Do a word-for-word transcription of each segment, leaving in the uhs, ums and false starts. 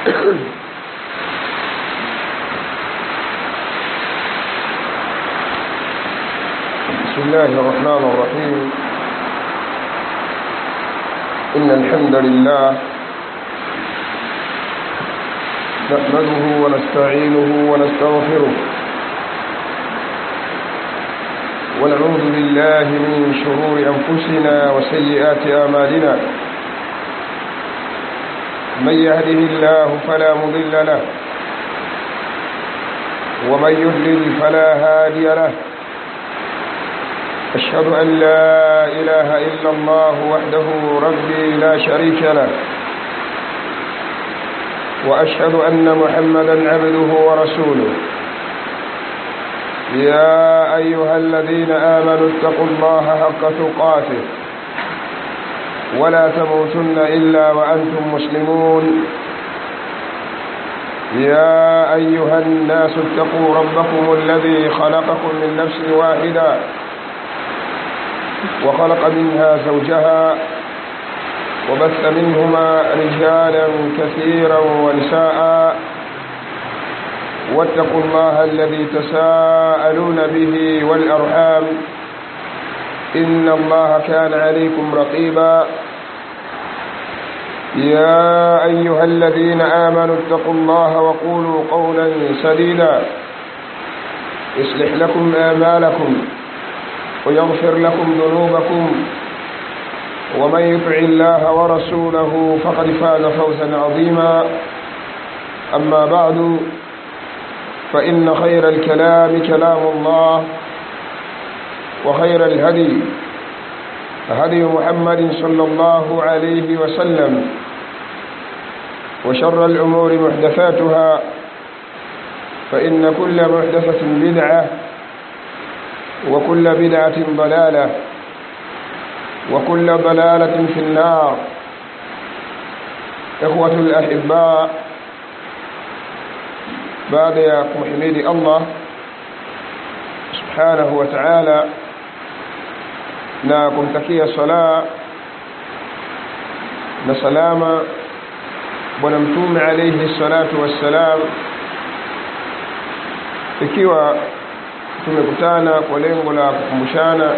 بسم الله الرحمن الرحيم. إن الحمد لله نحمده ونستعينه ونستغفره ونعوذ بالله من شرور أنفسنا وسيئات أعمالنا. من يهده الله فلا مضل له ومن يضلل فلا هادي له. أشهد أن لا إله إلا الله وحده ربي لا شريك له، وأشهد أن محمدا عبده ورسوله. يا أيها الذين آمنوا اتقوا الله حق تقاته ولا تموتن إلا وأنتم مسلمون. يا أيها الناس اتقوا ربكم الذي خلقكم من نفس واحدة وخلق منها زوجها وبث منهما رجالا كثيرا ونساء. واتقوا الله الذي تساءلون به والأرحام إن الله كان عليكم رقيبا. يا أيها الذين آمنوا اتقوا الله وقولوا قولا سديدا يصلح لكم أعمالكم ويغفر لكم ذنوبكم، ومن يطع الله ورسوله فقد فاز فوزا عظيما. أما بعد، فإن خير الكلام كلام الله، وخير الهدي هدي محمد صلى الله عليه وسلم، وشر الأمور محدثاتها، فإن كل محدثة بدعة وكل بدعة ضلالة وكل ضلالة في النار. إخوة الأحباء، بعد يا محمد الله سبحانه وتعالى na kumtakia sala na salama bwana mtume alayhi salatu wassalam, ikiwa tumekutana kwa lengo la kukumbushana,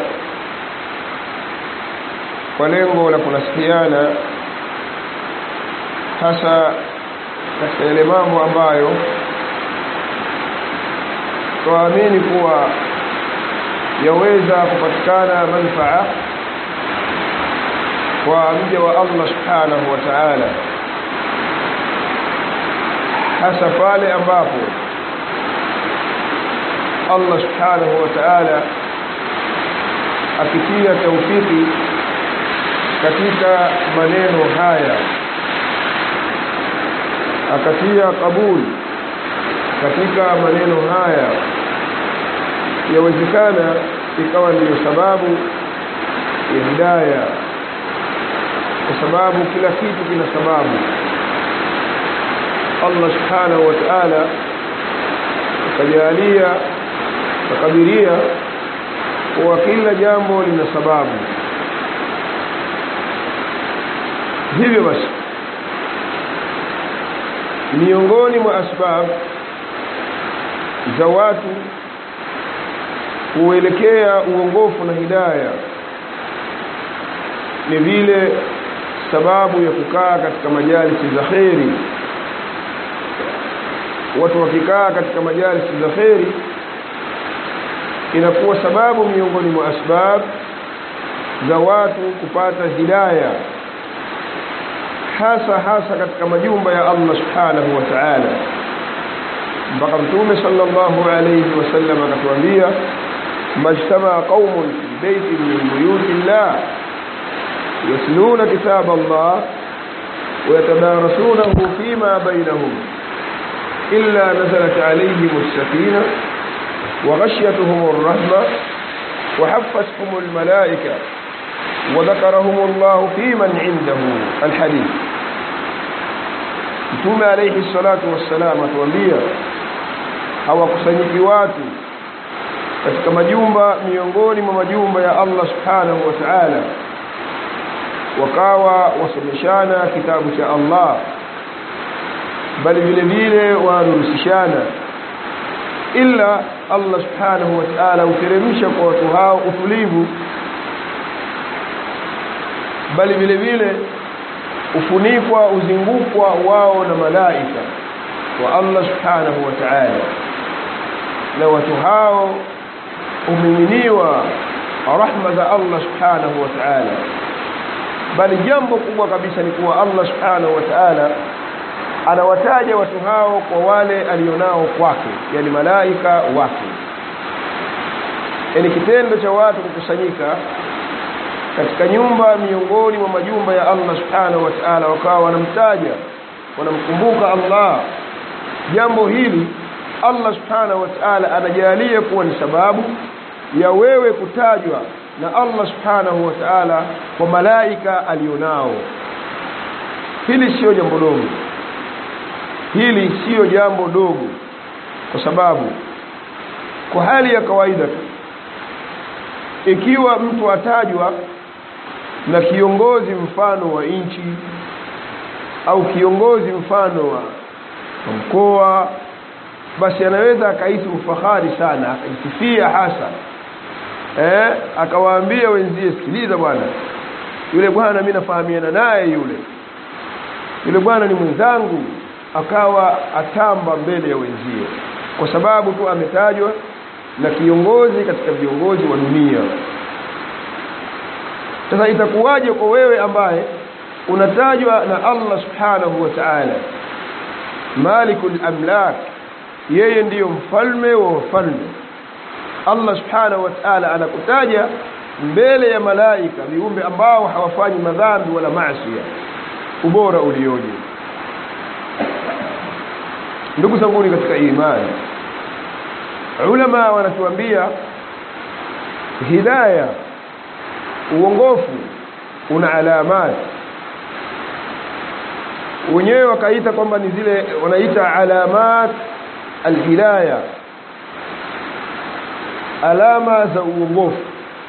kwa lengo la kunasikiana, hasa katika yale mambo ambayo tuamini kuwa yaweza kupatikana manufaa kwa mja wa Allah subhanahu wa ta'ala, hasa pale ambapo Allah subhanahu wa ta'ala akitia taufiki katika maneno haya, akatia kabuli katika maneno haya, yawezekana ikawa ndiyo sababu ya hidayah, kwa sababu kila kitu kina sababu. Allah subhanahu wa ta'ala akajalia, akakadiria kwa kila jambo lina sababu. Hivyo basi, miongoni mwa asbab za watu kuelekea uongofu na hidayah ni vile sababu ya kukaa katika majalisi za khairi. Watu wakikaa katika majalisi za khairi inakuwa sababu miongoni mwa asbab za watu kupata hidayah, hasa hasa katika majumba ya Allah subhanahu wa ta'ala. Mpaka Mtume sallallahu alayhi wasallam akatuambia, majtama qaumun fi baytin min buyuti llah yasluna kitab Allah wa yatadarasunahu fima bainahum illa nazalat alayhim as-sakinah wa ghashiyatuhum ar-rahmah wa haffatuhum al-malaikah wa dhakarahum Allah fi man 'indahu. al-hadith. Mtume alayhi salatu wassalam atuambia, hawakusanyiki watu katika majumba miongoni mwa majumba ya Allah subhanahu wa ta'ala wakawa wasomeshana kitabu cha Allah, bali vile vile wanurusishana, illa Allah subhanahu wa ta'ala uteremsha kwa watu hao utulivu, bali vile vile ufunikwa uzingukwa wao na malaika wa Allah subhanahu wa ta'ala, na watu hao umiminiwa rahma za Allah subhanahu wa ta'ala. Bali jambo kubwa kabisa ni kuwa Allah subhanahu wa ta'ala anawataja watu hao kwa wale alionao kwake, yani malaika wake. Yani kitendo cha watu kukusanyika katika nyumba miongoni mwa majumba ya Allah subhanahu wa ta'ala, wakawa wanamtaja, wanamkumbuka Allah, jambo hili Allah subhanahu wa ta'ala anajalia kuwa ni sababu ya wewe kutajwa na Allah subhanahu wa ta'ala kwa malaika alionao. Hili sio jambo dogo, hili sio jambo dogo, kwa sababu kwa hali ya kawaida ikiwa mtu atajwa na kiongozi mfano wa nchi au kiongozi mfano wa mkoa, basi anaweza akahisi ufahari sana, akajisifia hasa eh akawaambia wenzie, sikiliza bwana, yule bwana mimi nafahamiana naye, yule yule bwana ni mwenzangu, akawa atamba mbele ya wenzie kwa sababu tu ametajwa na kiongozi katika viongozi wa dunia. Sasa itakuwaje kwa wewe ambaye unatajwa na Allah subhanahu wa ta'ala, malikul amlak, yeye ndiyo mfalme wa wafalme. Allah subhanahu wa ta'ala anakutaja mbele ya malaika, viumbe ambao hawafanyi madhambi wala maasi. Ubora ulioje! Ndugu zangu katika imani, ulama wanatuambia hidayah, uongofu una alamat, wenyewe wakaita kwamba ni zile wanaita alamat alhidayah, alama za uongofu.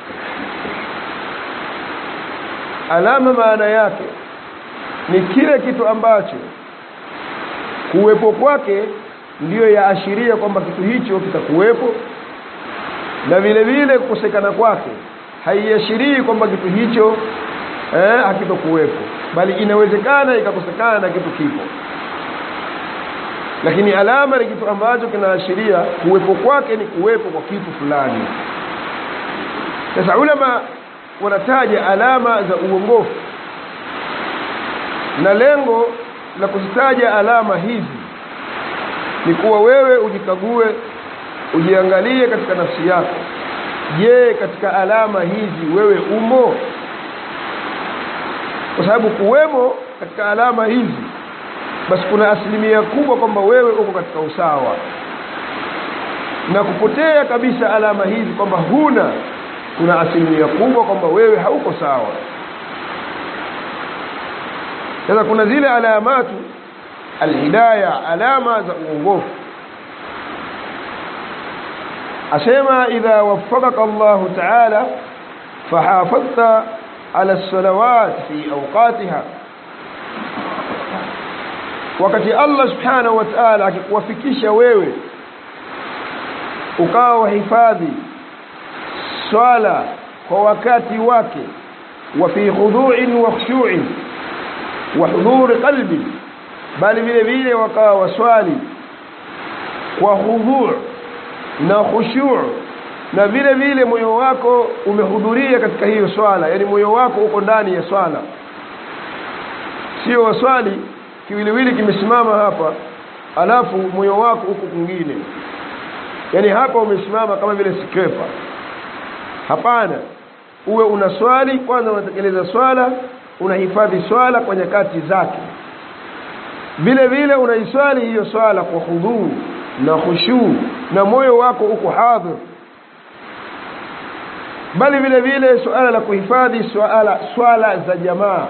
Alama maana yake ni kile kitu ambacho kuwepo kwake ndiyo yaashiria kwamba kitu hicho kitakuwepo, na vile vile kukosekana kwake haiashirii kwamba kitu hicho eh hakitokuwepo, bali inawezekana ikakosekana kitu kipo. Lakini alama ni kitu ambacho kinaashiria kuwepo kwake ni kuwepo kwa kitu fulani. Sasa ulama wanataja alama za uongofu, na lengo la kuzitaja alama hizi ni kuwa wewe ujikague, ujiangalie katika nafsi yako. Je, katika alama hizi wewe umo? Kwa sababu kuwemo katika alama hizi, basi kuna asilimia kubwa kwamba wewe uko katika usawa, na kupotea kabisa alama hizi kwamba huna, kuna asilimia kubwa kwamba wewe hauko sawa. Sasa kuna zile alamatu alhidayah, alama za uongofu. asema idha waffaqaka Allah ta'ala fahafadhta ala as-salawat fi awqatiha, wakati Allah subhanahu wa ta'ala akikuwafikisha wewe ukawa wahifadhi swala kwa wakati wake, wa fi khudu'in wa khushu'in wa hudhur qalbi, bali vile vile wakawa waswali kwa khudhu' na khushu', na vile vile moyo wako umehudhuria katika hiyo swala, yani moyo wako uko ndani ya swala, sio waswali kiwiliwili kimesimama hapa alafu moyo wako uko kwingine, yani hapa umesimama kama vile skrepa. Hapana, uwe unaswali kwanza, unatekeleza swala, unahifadhi swala kwa nyakati zake, vile vile unaiswali hiyo swala kwa khudhu na khushu, na moyo wako uko hadhir. Bali vile vile swala la kuhifadhi swala swala za jamaa,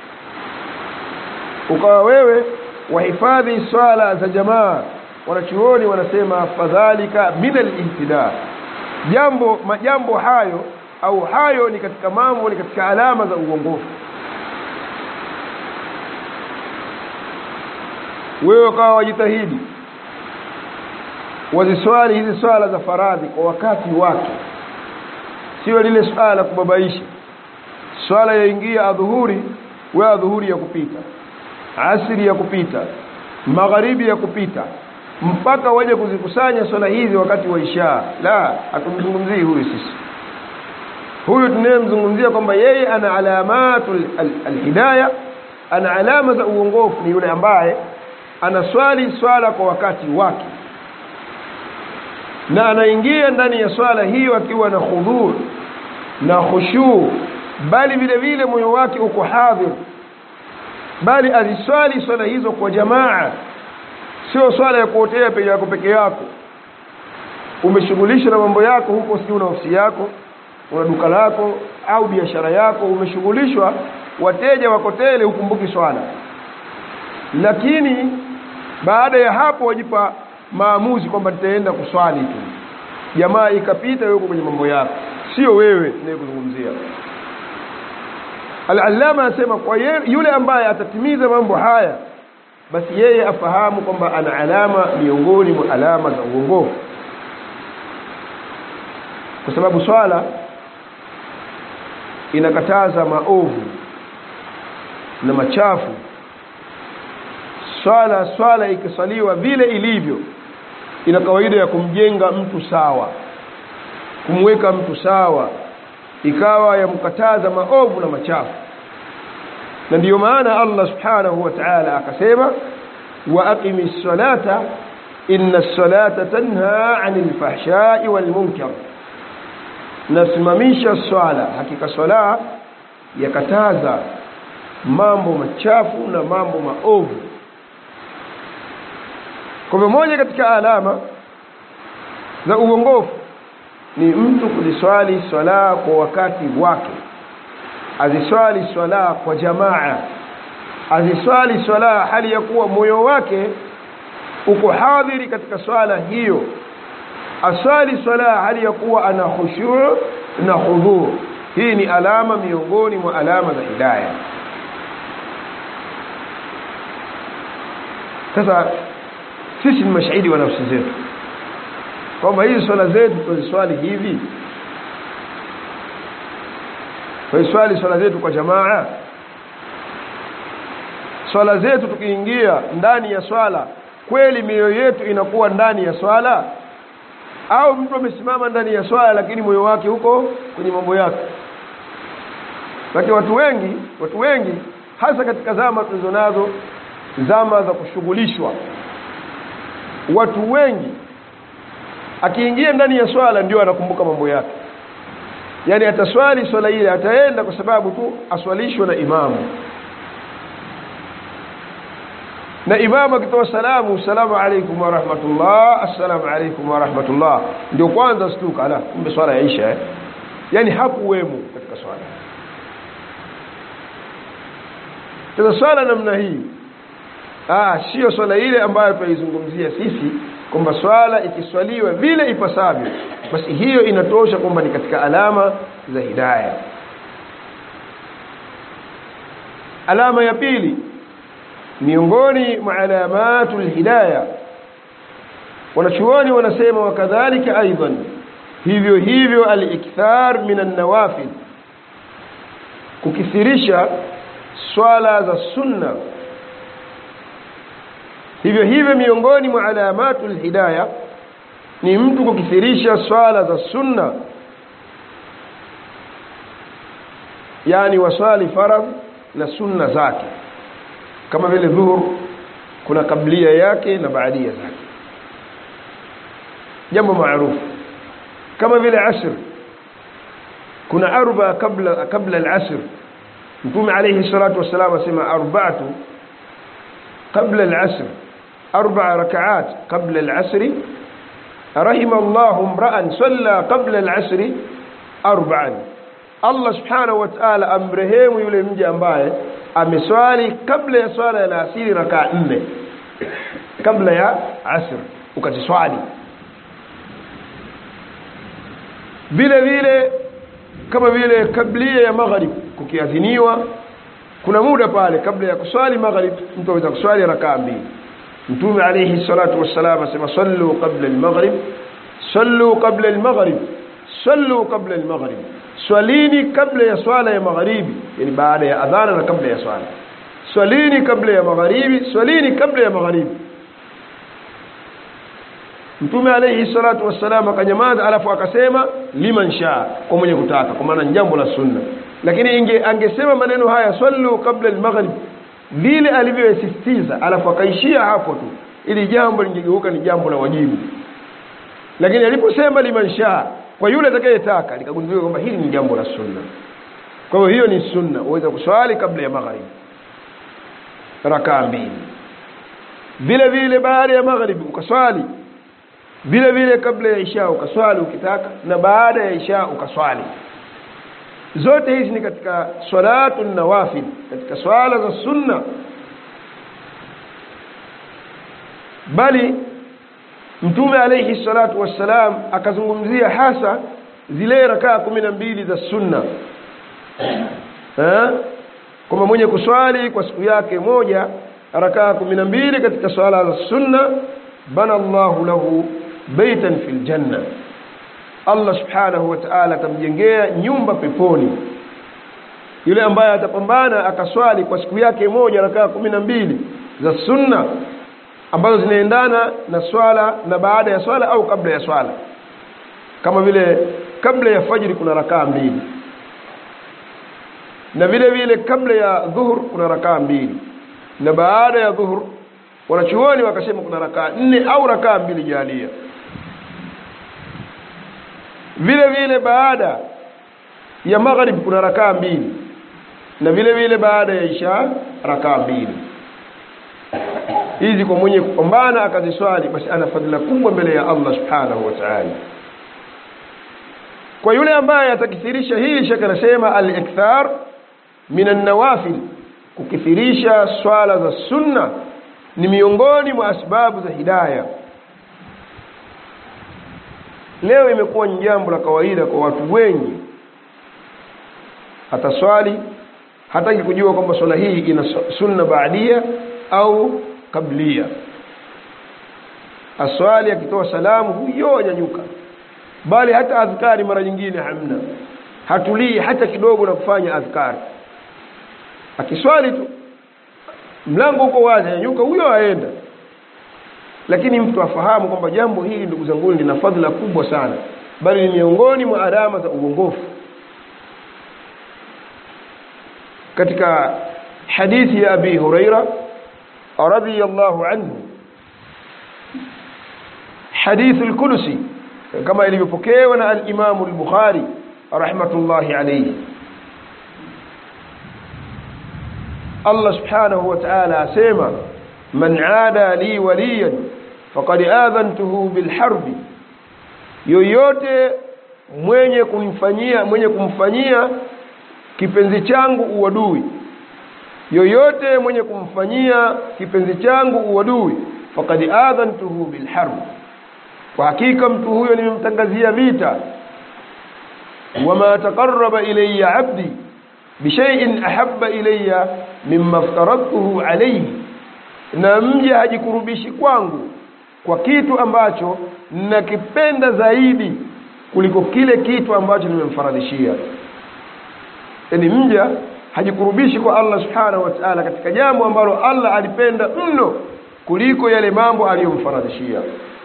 ukawa wewe wahifadhi swala za jamaa. Wanachuoni wanasema fadhalika min al-ihtida, jambo majambo hayo au hayo ni katika mambo, ni katika alama za uongofu. wewe ukawa wajitahidi waziswali hizi swala za faradhi kwa wakati wake, sio lile swala kubabaisha. Swala yaingia adhuhuri, wewe adhuhuri ya kupita, asiri ya kupita, magharibi ya kupita, mpaka waje kuzikusanya swala hizi wakati wa isha. La, hatumzungumzii huyu sisi. Huyu tunayemzungumzia kwamba yeye ana alamatul alhidayah, ana alama za uongofu, ni yule ambaye anaswali swala kwa wakati wake na anaingia ndani ya swala hiyo akiwa na khudhur na khushu, bali vile vile moyo wake uko hadhir, bali aziswali swala hizo kwa jamaa, sio swala ya kuotea peke yako peke yako. Umeshughulisha na mambo yako huko, si una ofisi yako, una duka lako au biashara yako, umeshughulishwa, wateja wako tele, ukumbuki swala. Lakini baada ya hapo wajipa maamuzi kwamba nitaenda kuswali tu, jamaa ikapita, wewe uko kwenye mambo yako, sio wewe ninayekuzungumzia. Al-Allama anasema kwa yule ambaye atatimiza mambo haya, basi yeye afahamu kwamba ana alama miongoni mwa alama za uongofu, kwa sababu swala inakataza maovu na machafu. Swala swala ikisaliwa vile ilivyo, ina kawaida ya kumjenga mtu sawa, kumweka mtu sawa, ikawa yamkataza maovu na machafu. Na ndiyo maana Allah subhanahu wa ta'ala akasema, wa aqimis salata inna as-salata tanha 'anil fahsha'i wal munkar, nasimamisha swala, hakika swala yakataza mambo machafu na mambo maovu. Kwa moja katika alama za uongofu ni mtu kuziswali swala kwa wakati wake, aziswali swala kwa jamaa, aziswali swala hali ya kuwa moyo wake uko hadhiri katika swala hiyo, aswali swala hali ya kuwa ana khushu' na khudhu'. Hii ni alama miongoni mwa alama za hidayah. Sasa sisi ni mashahidi wa nafsi zetu kwamba hizi swala zetu tunaziswali hivi, tunaswali swala zetu kwa jamaa. Swala zetu tukiingia ndani ya swala, kweli mioyo yetu inakuwa ndani ya swala, au mtu amesimama ndani ya swala lakini moyo wake huko kwenye mambo yake? Lakini watu wengi watu wengi hasa katika zama tulizonazo, zama za kushughulishwa, watu wengi akiingia ndani ya swala ndio anakumbuka mambo yake. Yani ataswali swala ile, ataenda kwa sababu tu aswalishwe na imamu, na imamu akitoa salamu, assalamu alaykum wa rahmatullah, assalamu alaykum wa rahmatullah, ndio kwanza stuka, ala kumbe swala yaisha eh? Yani hakuwemo katika swala. Sasa swala namna hii ah sio swala ile ambayo tunaizungumzia sisi, kwamba swala ikiswaliwa vile ipasavyo basi hiyo inatosha kwamba ni katika alama za hidayah. Alama ya pili miongoni mwa alamatul hidayah, wanachuoni wanasema, wakadhalika aidan, hivyo hivyo al-ikthar min an-nawafil, kukithirisha swala za sunna. Hivyo hivyo miongoni mwa alamatul hidayah ni mtu kukithirisha swala za sunna, yani wasali faradh na sunna zake. Kama vile dhuhur kuna kablia yake na baadia zake, jambo maarufu. Kama vile asr kuna arba kabla kabla al-asr. Mtume alayhi salatu wasalam asema arba'atu qabla al-asr, arba'a rak'at qabla al-asr, rahima Allahu imra'an salla qabla al-asr arba'an. Allah subhanahu wa ta'ala amrehemu yule mja ambaye ameswali kabla ya swala ya asiri rakaa nne kabla ya asr, ukaziswali. Vile vile kama vile kabla ya maghrib, kukiadhiniwa kuna muda pale kabla ya kuswali maghrib, mtu anaweza kuswali rakaa mbili, Mtume alayhi salatu wassalam asema sallu qabla al-maghrib, sallu qabla al-maghrib, sallu qabla al-maghrib, swalini kabla ya swala ya magharibi, yani baada ya adhana na kabla ya swala. Swalini kabla ya magharibi, swalini kabla ya magharibi. Mtume alayhi salatu wassalam akanyamaza, alafu akasema liman shaa, kwa mwenye kutaka, kwa maana jambo la sunna. Lakini inge angesema maneno haya sallu kabla al-maghrib vile alivyosisitiza, alafu akaishia hapo tu, ili jambo lingegeuka ni jambo la wajibu. Lakini aliposema liman shaa, kwa yule atakayetaka, likagundulika kwamba hili ni jambo la sunna. Kwa hiyo hiyo ni sunna, uweza kuswali kabla ya maghrib rakaa mbili. Vile vile baada ya maghrib ukaswali, vile vile kabla ya isha ukaswali ukitaka, na baada ya isha ukaswali. Zote hizi ni katika salatu nawafil, katika swala za sunna. Bali Mtume alayhi salatu wassalam akazungumzia hasa zile rakaa kumi na mbili za sunna, eh kama mwenye kuswali kwa siku yake moja rakaa kumi na mbili katika swala za sunna, bana Allahu lahu baitan fil janna, Allah subhanahu wa ta'ala atamjengea nyumba peponi. Yule ambaye atapambana akaswali kwa siku yake moja rakaa kumi na mbili za sunna ambazo zinaendana na swala na baada ya swala au kabla ya swala, kama vile kabla ya fajiri kuna rakaa mbili, na vile vile kabla ya dhuhur kuna rakaa mbili, na baada ya dhuhur wanachuoni wakasema kuna rakaa nne au rakaa mbili jalia. Vile vile baada ya maghrib kuna rakaa mbili, na vile vile baada ya isha rakaa mbili. Hizi kwa mwenye kupambana akaziswali, basi ana fadhila kubwa mbele ya Allah subhanahu wa ta'ala. Kwa yule ambaye atakithirisha hili, shaka nasema al-ikthar min an-nawafil, kukithirisha swala za sunna ni miongoni mwa asbabu za hidayah. Leo imekuwa ni jambo la kawaida kwa watu wengi, ataswali hataki kujua kwamba swala hii ina sunna baadia au kablia. Aswali akitoa salamu huyo anyanyuka, bali hata adhkari mara nyingine hamna, hatulii hata kidogo na kufanya adhkari. Akiswali tu mlango uko wazi, anyanyuka huyo aenda. Lakini mtu afahamu kwamba jambo hili, ndugu zangu, lina fadhila kubwa sana, bali ni miongoni mwa alama za uongofu. Katika hadithi ya Abi Huraira radhiyallahu anhu, hadith al-Qudsi, kama ilivyopokewa na al-Imam al-Bukhari rahmatullahi alayhi, Allah subhanahu wa ta'ala asema man aada li waliyan faqad adhantuhu bil harbi, yoyote mwenye kumfanyia mwenye kumfanyia kipenzi changu uadui, yoyote mwenye kumfanyia kipenzi changu uadui, faqad adhantuhu bil harbi, kwa hakika mtu huyo nimemtangazia vita. Wama taqarraba ilayya 'abdi bishay'in ahabba ilayya mimma aftaradtuhu alayhi, na mja hajikurubishi kwangu kwa kitu ambacho nakipenda zaidi kuliko kile kitu ambacho nimemfaradhishia. Yani mja hajikurubishi kwa Allah subhanahu wa ta'ala katika jambo ambalo Allah alipenda mno kuliko yale mambo aliyomfaradhishia.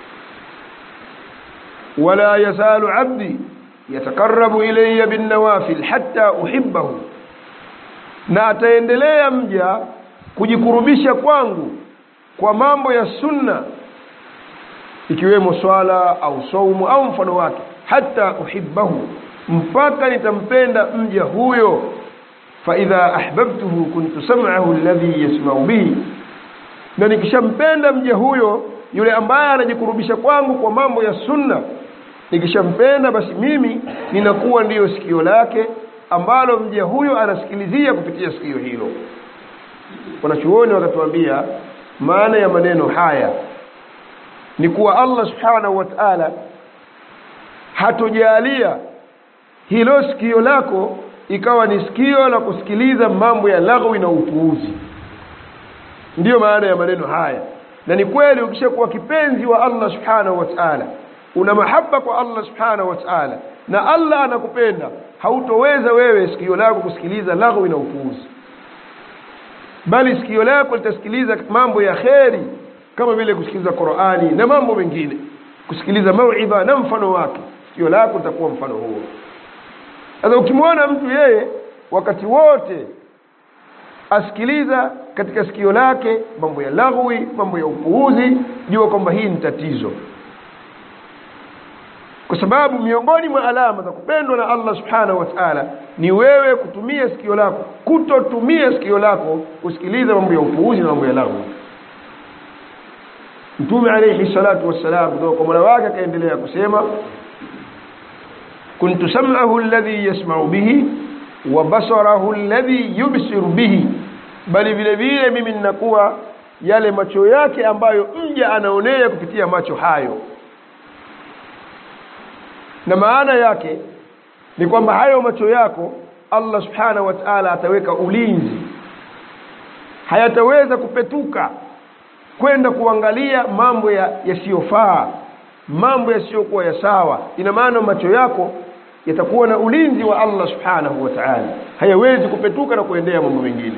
Wala yasalu 'abdi yatakarrabu ilayya bin nawafil hatta uhibbahu, na ataendelea mja kujikurubisha kwangu kwa mambo ya sunna, ikiwemo swala au saumu au mfano wake, hatta uhibbahu, mpaka nitampenda mja huyo. Fa idha ahbabtuhu kuntu sam'ahu alladhi yasma'u bihi, na nikishampenda mja huyo, yule ambaye anajikurubisha kwangu kwa mambo ya sunna, nikishampenda basi mimi ninakuwa ndiyo sikio lake ambalo mja huyo anasikilizia kupitia sikio hilo. Wanachuoni wakatuambia maana ya maneno haya ni kuwa Allah subhanahu wa ta'ala hatojalia hilo sikio lako ikawa ni sikio la kusikiliza mambo ya lagwi na upuuzi. Ndiyo maana ya maneno haya. Na ni kweli ukishakuwa kipenzi wa Allah subhanahu wa ta'ala, una mahaba kwa Allah subhanahu wa ta'ala, na Allah anakupenda, hautoweza wewe sikio lako kusikiliza lagwi na upuuzi, bali sikio lako litasikiliza mambo ya kheri, kama vile kusikiliza Qur'ani na mambo mengine, kusikiliza mauidha na mfano wake. Sikio lako litakuwa mfano huo. Sasa ukimwona mtu yeye wakati wote asikiliza katika sikio lake mambo ya lagwi, mambo ya upuuzi, jua kwamba hii ni tatizo. Kwa sababu miongoni mwa alama za kupendwa na Allah subhanahu wa ta'ala ni wewe kutumia sikio lako, kutotumia sikio lako kusikiliza mambo ya upuuzi na mambo ya lagwi. Mtume alayhi salatu wassalam ndio kwa Mola wake akaendelea kusema, kuntu sam'ahu alladhi yasma'u bihi wa basarahu alladhi yubsiru bihi, bali vile vile mimi ninakuwa yale macho yake ambayo mja anaonea kupitia macho hayo. Na maana yake ni kwamba hayo macho yako Allah subhanahu wa ta'ala ataweka ulinzi, hayataweza kupetuka kwenda kuangalia mambo yasiyofaa, mambo yasiyokuwa ya sawa. Ina maana macho yako yatakuwa na ulinzi wa Allah subhanahu wa ta'ala, hayawezi kupetuka na kuendea mambo mengine.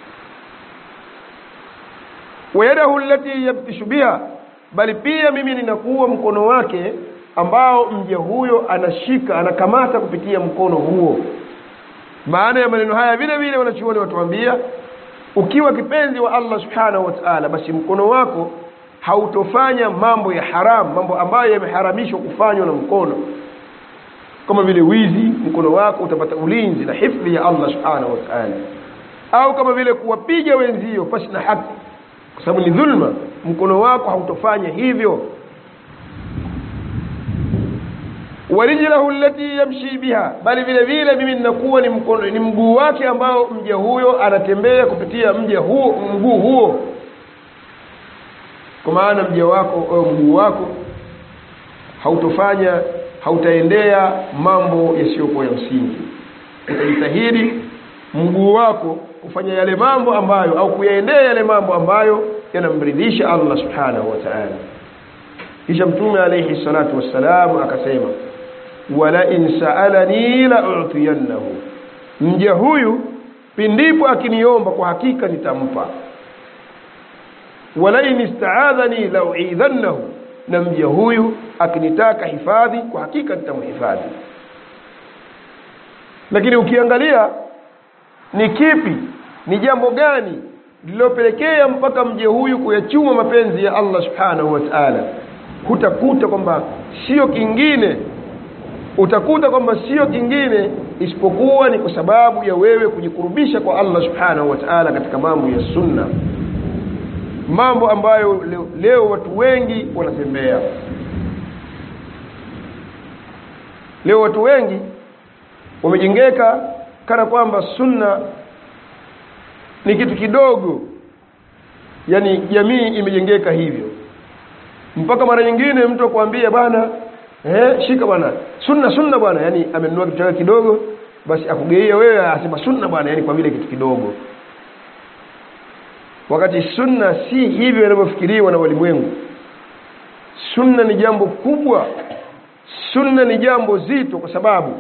Wayadahu allati yabtishu biha, bali pia mimi ninakuwa mkono wake ambao mja huyo anashika, anakamata kupitia mkono huo. Maana ya maneno haya vile vile wanachuoni watuambia, ukiwa kipenzi wa Allah subhanahu wa ta'ala, basi mkono wako hautofanya mambo ya haramu, mambo ambayo yameharamishwa kufanywa na mkono, kama vile wizi. Mkono wako utapata ulinzi na hifadhi ya Allah subhanahu wa ta'ala. Au kama vile kuwapiga wenzio pasi na haki, kwa sababu ni dhulma, mkono wako hautofanya hivyo. Warijlahu allati yamshi biha, bali vile vile mimi ninakuwa ni mkono, ni mguu wake ambao mja huyo anatembea kupitia mja huo, mguu huo. Kwa maana mja wako au mguu wako hautofanya, hautaendea mambo yasiyokuwa ya msingi. Utajitahidi mguu wako kufanya yale mambo ambayo, au kuyaendea yale mambo ambayo yanamridhisha Allah subhanahu wa ta'ala. Kisha Mtume alayhi salatu wassalam akasema, wala in sa'alani la u'tiyannahu, mja huyu pindipo akiniomba kwa hakika nitampa. Wala in ista'adhani la u'idhannahu, na mja huyu akinitaka hifadhi kwa hakika nitamhifadhi. Lakini ukiangalia ni kipi, ni jambo gani lililopelekea mpaka mja huyu kuyachuma mapenzi ya Allah subhanahu wa ta'ala, hutakuta kwamba sio kingine, utakuta kwamba sio kingine isipokuwa ni kwa sababu ya wewe kujikurubisha kwa Allah subhanahu wa ta'ala katika mambo ya sunna, mambo ambayo leo, leo watu wengi wanatembea. Leo watu wengi wamejengeka kana kwamba sunna ni kitu kidogo, yani jamii imejengeka hivyo, mpaka mara nyingine mtu akwambia bwana, eh shika bwana sunna sunna bwana, yani amenunua kitu chake kidogo, basi akugeia wewe asema sunna bwana, yani kwa vile kitu kidogo. Wakati sunna si hivyo inavyofikiriwa na walimwengu. Sunna ni jambo kubwa, sunna ni jambo zito, kwa sababu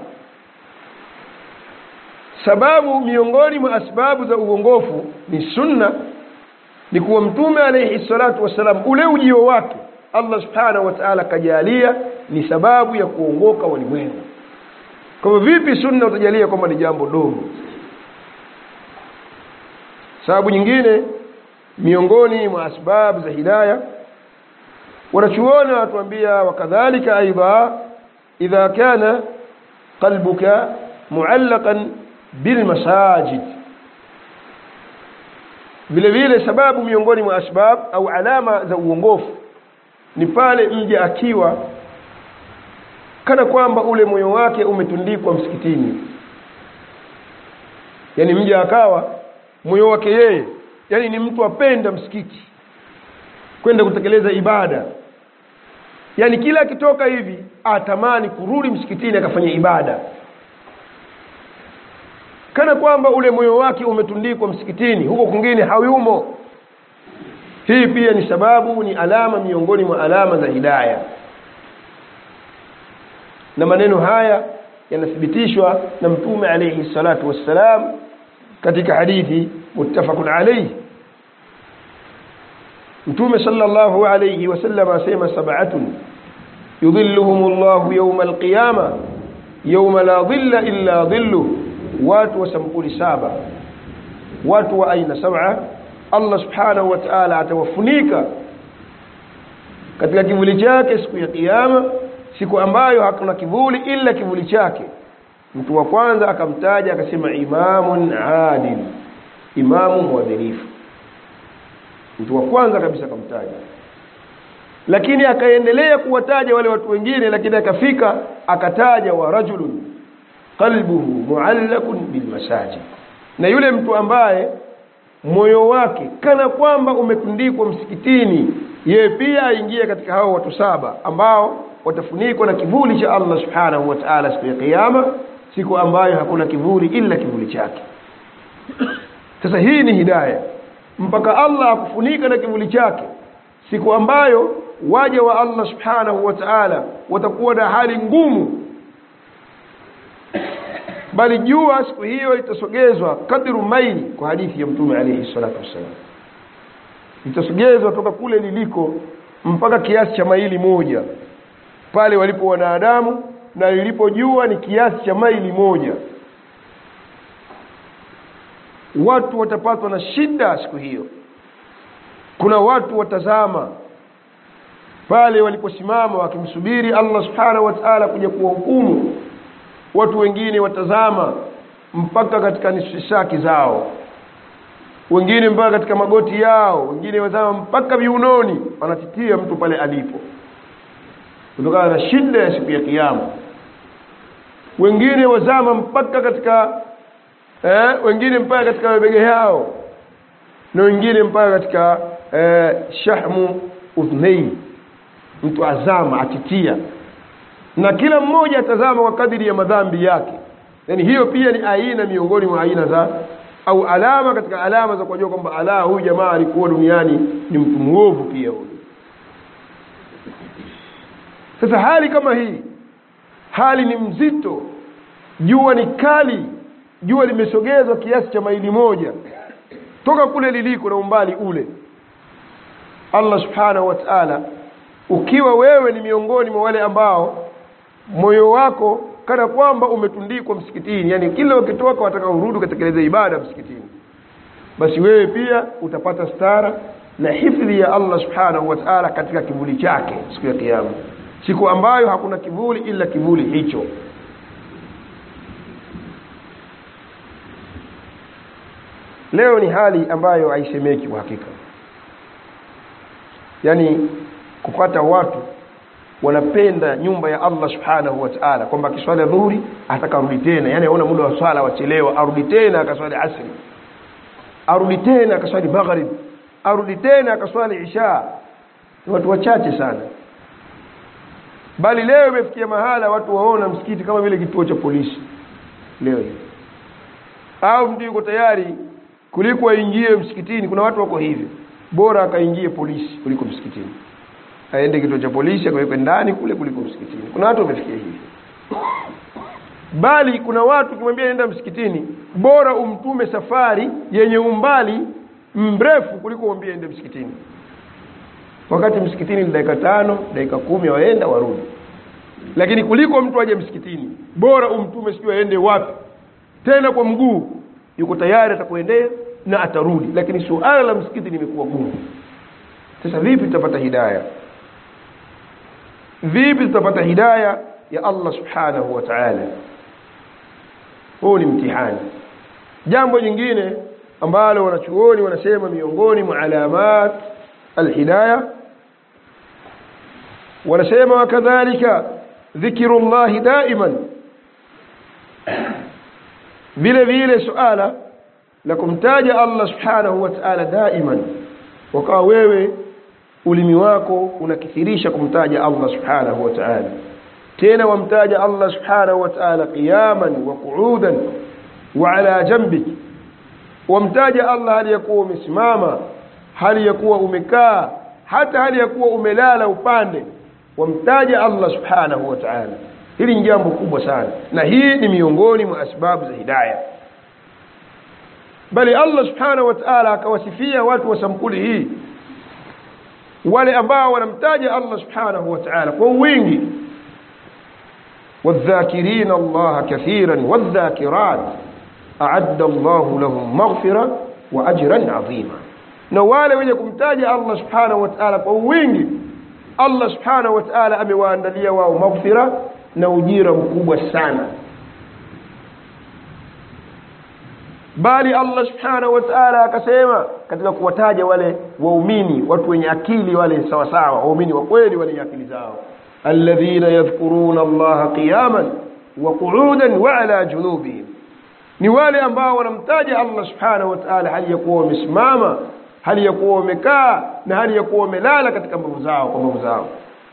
sababu miongoni mwa asbabu za uongofu ni sunna, ni kuwa Mtume alayhi salatu wasalam ule ujio wake Allah subhanahu wa ta'ala kajalia ni sababu ya kuongoka walimwengu. Kwa vipi sunna utajalia kwamba ni jambo dogo? Sababu nyingine miongoni mwa asbabu za hidayah, wanachuoni watuambia, wakadhalika aidha idha kana qalbuka mu'allaqan bil masajid, vile vile sababu miongoni mwa asbab au alama za uongofu ni pale mja akiwa kana kwamba ule moyo wake umetundikwa msikitini. Yani mja akawa moyo wake yeye, yani ni mtu apenda msikiti, kwenda kutekeleza ibada, yani kila akitoka hivi atamani kurudi msikitini akafanya ibada, kana kwamba ule moyo wake umetundikwa msikitini, huko kwingine hayumo. hii pia ni sababu, ni alama miongoni mwa alama za hidayah. Na maneno haya yanathibitishwa na Mtume alayhi salatu wassalam katika hadithi muttafaqun alayhi. Mtume sallallahu alayhi wasallam asema sab'atun yudhilluhumullahu yawma alqiyama yawma la dhilla illa dhillu. Watu wa sampuli saba, watu wa aina sab'a, Allah subhanahu wa ta'ala atawafunika katika kivuli chake siku ya kiyama, siku ambayo hakuna kivuli ila kivuli chake. Mtu wa kwanza akamtaja akasema imamun adil, imamu mwadilifu. Mtu wa kwanza kabisa akamtaja, lakini akaendelea kuwataja wale watu wengine, lakini akafika akataja wa rajulun qalbuhu muallakun bil masajid, na yule mtu ambaye moyo wake kana kwamba umetundikwa msikitini, yeye pia aingie katika hao watu saba ambao watafunikwa na kivuli cha Allah subhanahu wa ta'ala siku ya kiyama, siku ambayo hakuna kivuli ila kivuli chake. Sasa hii ni hidayah, mpaka Allah akufunika na kivuli chake, siku ambayo waja wa Allah subhanahu wa ta'ala watakuwa na hali ngumu, bali jua siku hiyo itasogezwa kadru maili, kwa hadithi ya Mtume alayhi salatu wasallam, itasogezwa toka kule liliko mpaka kiasi cha maili moja pale walipo wanadamu, na lilipo jua ni kiasi cha maili moja. Watu watapatwa na shida siku hiyo. Kuna watu watazama pale waliposimama wakimsubiri Allah subhanahu wa ta'ala kuja kuwahukumu. Watu wengine watazama mpaka katika nusu saki zao, wengine mpaka katika magoti yao, wengine watazama mpaka viunoni, wanatitia mtu pale alipo kutokana na shida ya siku ya kiyama. Wengine wazama mpaka katika eh, wengine mpaka katika mabega yao, na wengine mpaka katika eh, shahmu udhnei. Mtu azama atitia, na kila mmoja atazama kwa kadiri ya madhambi yake. Yani hiyo pia ni aina miongoni mwa aina za au alama katika alama za kujua kwamba ala, huyu jamaa alikuwa duniani ni mtu muovu pia huyu. Sasa hali kama hii, hali ni mzito, jua ni kali, jua limesogezwa kiasi cha maili moja toka kule liliko na umbali ule. Allah subhanahu wa ta'ala, ukiwa wewe ni miongoni mwa wale ambao moyo wako kana kwamba umetundikwa msikitini, yani kila ukitoka wataka urudi kutekeleza ibada msikitini, basi wewe pia utapata stara na hifadhi ya Allah subhanahu wa ta'ala katika kivuli chake siku ya kiyama, siku ambayo hakuna kivuli ila kivuli hicho. Leo ni hali ambayo haisemeki kwa hakika, yani kupata watu wanapenda nyumba ya Allah subhanahu wa ta'ala, kwamba akiswali dhuhuri ataka rudi tena, yani aona muda wa swala wachelewa, arudi tena akaswali asri, arudi tena akaswali maghrib, arudi tena akaswali isha. Ni watu wachache sana. Bali leo imefikia mahala watu waona msikiti kama vile kituo cha polisi leo hii, au mtu yuko tayari kuliko aingie msikitini. Kuna watu wako hivyo, bora akaingie polisi kuliko msikitini, aende kituo cha polisi akawekwe ndani kule kuliko msikitini. Kuna watu wamefikia hivyo. Bali kuna watu kimwambia nenda msikitini, bora umtume safari yenye umbali mrefu kuliko umwambie ende msikitini, wakati msikitini ni dakika tano dakika kumi waenda warudi. Lakini kuliko mtu aje msikitini, bora umtume sio aende wapi tena kwa mguu, yuko tayari atakuendea na atarudi. Lakini suala la msikiti limekuwa gumu. Sasa vipi tutapata hidayah? Vipi tutapata hidayah ya Allah subhanahu wa ta'ala? Huu ni mtihani. Jambo jingine ambalo wanachuoni wanasema miongoni mwa alamat alhidayah, wanasema wakadhalika dhikrullah daiman, vile vile suala la kumtaja Allah subhanahu wa ta'ala daiman, wakawa wewe ulimi wako unakithirisha kumtaja Allah subhanahu wa ta'ala, tena wamtaja Allah subhanahu wa ta'ala qiyaman wa qu'udan wa ala janbik, wamtaja Allah aliyakuwa umesimama hali ya kuwa umekaa, hata hali ya kuwa umelala upande, wamtaja Allah subhanahu wa ta'ala. Hili ni jambo kubwa sana, na hii ni miongoni mwa asbabu za hidayah. Bali Allah subhanahu wa ta'ala akawasifia watu wa sampuli hii, wale ambao wanamtaja Allah subhanahu wa ta'ala kwa wingi. والذاكرين الله كثيرا والذاكرات أعد الله لهم مغفرة وأجرا عظيما. na wale wenye kumtaja Allah subhanahu wa ta'ala kwa wingi, Allah subhanahu wa ta'ala amewaandalia wao maghfira na ujira mkubwa sana. Bali Allah subhanahu wa ta'ala akasema katika kuwataja wale waumini, watu wenye akili, wale sawa sawa, waumini wa kweli, wale akili zao, alladhina yadhkuruna Allah qiyaman wa qu'udan wa ala junubihim, ni wale ambao wanamtaja Allah subhanahu wa ta'ala hali ya kuwa wamesimama, hali ya kuwa wamekaa, na hali ya kuwa wamelala katika mbavu zao kwa mbavu zao.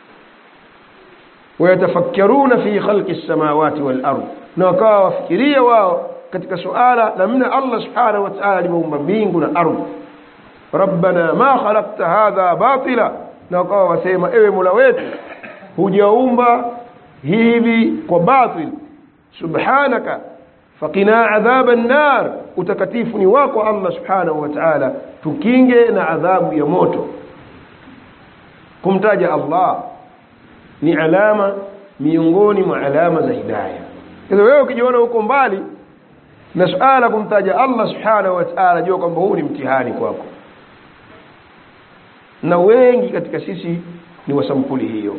Wayatafakkaruna fi khalqi as-samawati wal ardh, na wakawa wafikiria wao katika suala namna Allah subhanahu wa ta'ala aliumba mbingu na ardhi. Rabbana ma khalaqta hadha batila, na wakawa wasema ewe Mola wetu, hujaumba hivi kwa batil. Subhanaka faqina adhaban nar, utakatifu ni wako Allah subhanahu wa ta'ala, tukinge na adhabu ya moto. Kumtaja Allah ni alama miongoni mwa alama za hidayah. Kwa wewe ukijiona huko mbali na suala kumtaja Allah subhanahu wa ta'ala, jua kwamba huu ni mtihani kwako. Na wengi katika sisi ni wasampuli hiyo.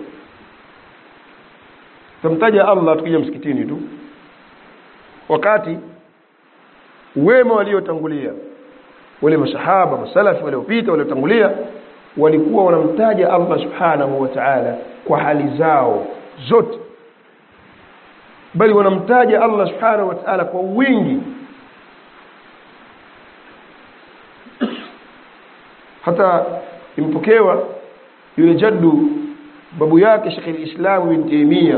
Tumtaja Allah tukija msikitini tu, wakati wema waliotangulia, wale masahaba, masalafi waliopita, waliotangulia, walikuwa wanamtaja Allah subhanahu wa ta'ala kwa hali zao zote, bali wanamtaja Allah subhanahu wa ta'ala kwa wingi. Hata impokewa yule jaddu babu yake Sheikh al-Islam Ibn Taymiyyah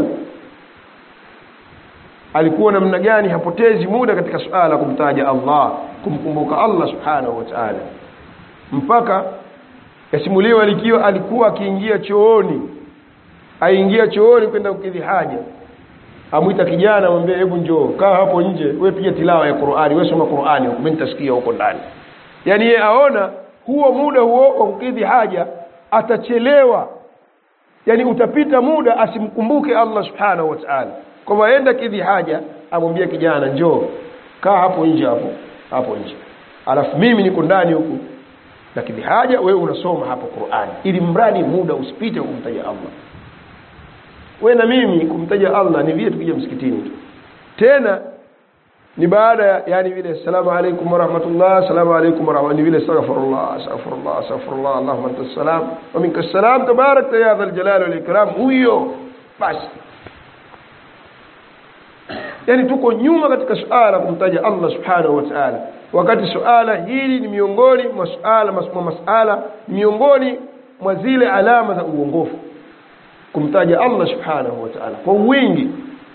alikuwa namna gani hapotezi muda katika suala kumtaja Allah, kumkumbuka Allah subhanahu wa ta'ala, mpaka yasimuliwa likiwa alikuwa akiingia chooni, aingia chooni kwenda kukidhi haja, amuita kijana amwambia hebu njoo kaa hapo nje, wewe piga tilawa ya Qur'ani, wewe soma Qur'ani huko, mimi nitasikia huko ndani. Yani yeye aona huo muda huo wa kukidhi haja atachelewa, yani utapita muda asimkumbuke Allah subhanahu wa ta'ala. Kwa aenda kidhi haja, amwambia kijana njoo kaa hapo nje, hapo hapo nje, alafu mimi niko ndani huko na kidhi haja, wewe unasoma hapo Qur'ani, ili mradi muda usipite kumtaja Allah. Wewe na mimi kumtaja Allah ni vile tukija msikitini tu, tena ni baada yani vile assalamu alaykum wa rahmatullah, assalamu alaykum wa rahmatullah, ni vile astaghfirullah astaghfirullah astaghfirullah allahumma antas salam wa minkas salam tabarakta ya dhal jalali wal ikram, huyo basi. Yani tuko nyuma katika suala kumtaja Allah subhanahu wa ta'ala, wakati suala hili ni miongoni mwa suala mwa masala miongoni mwa zile alama za uongofu, kumtaja Allah subhanahu wa ta'ala kwa wingi.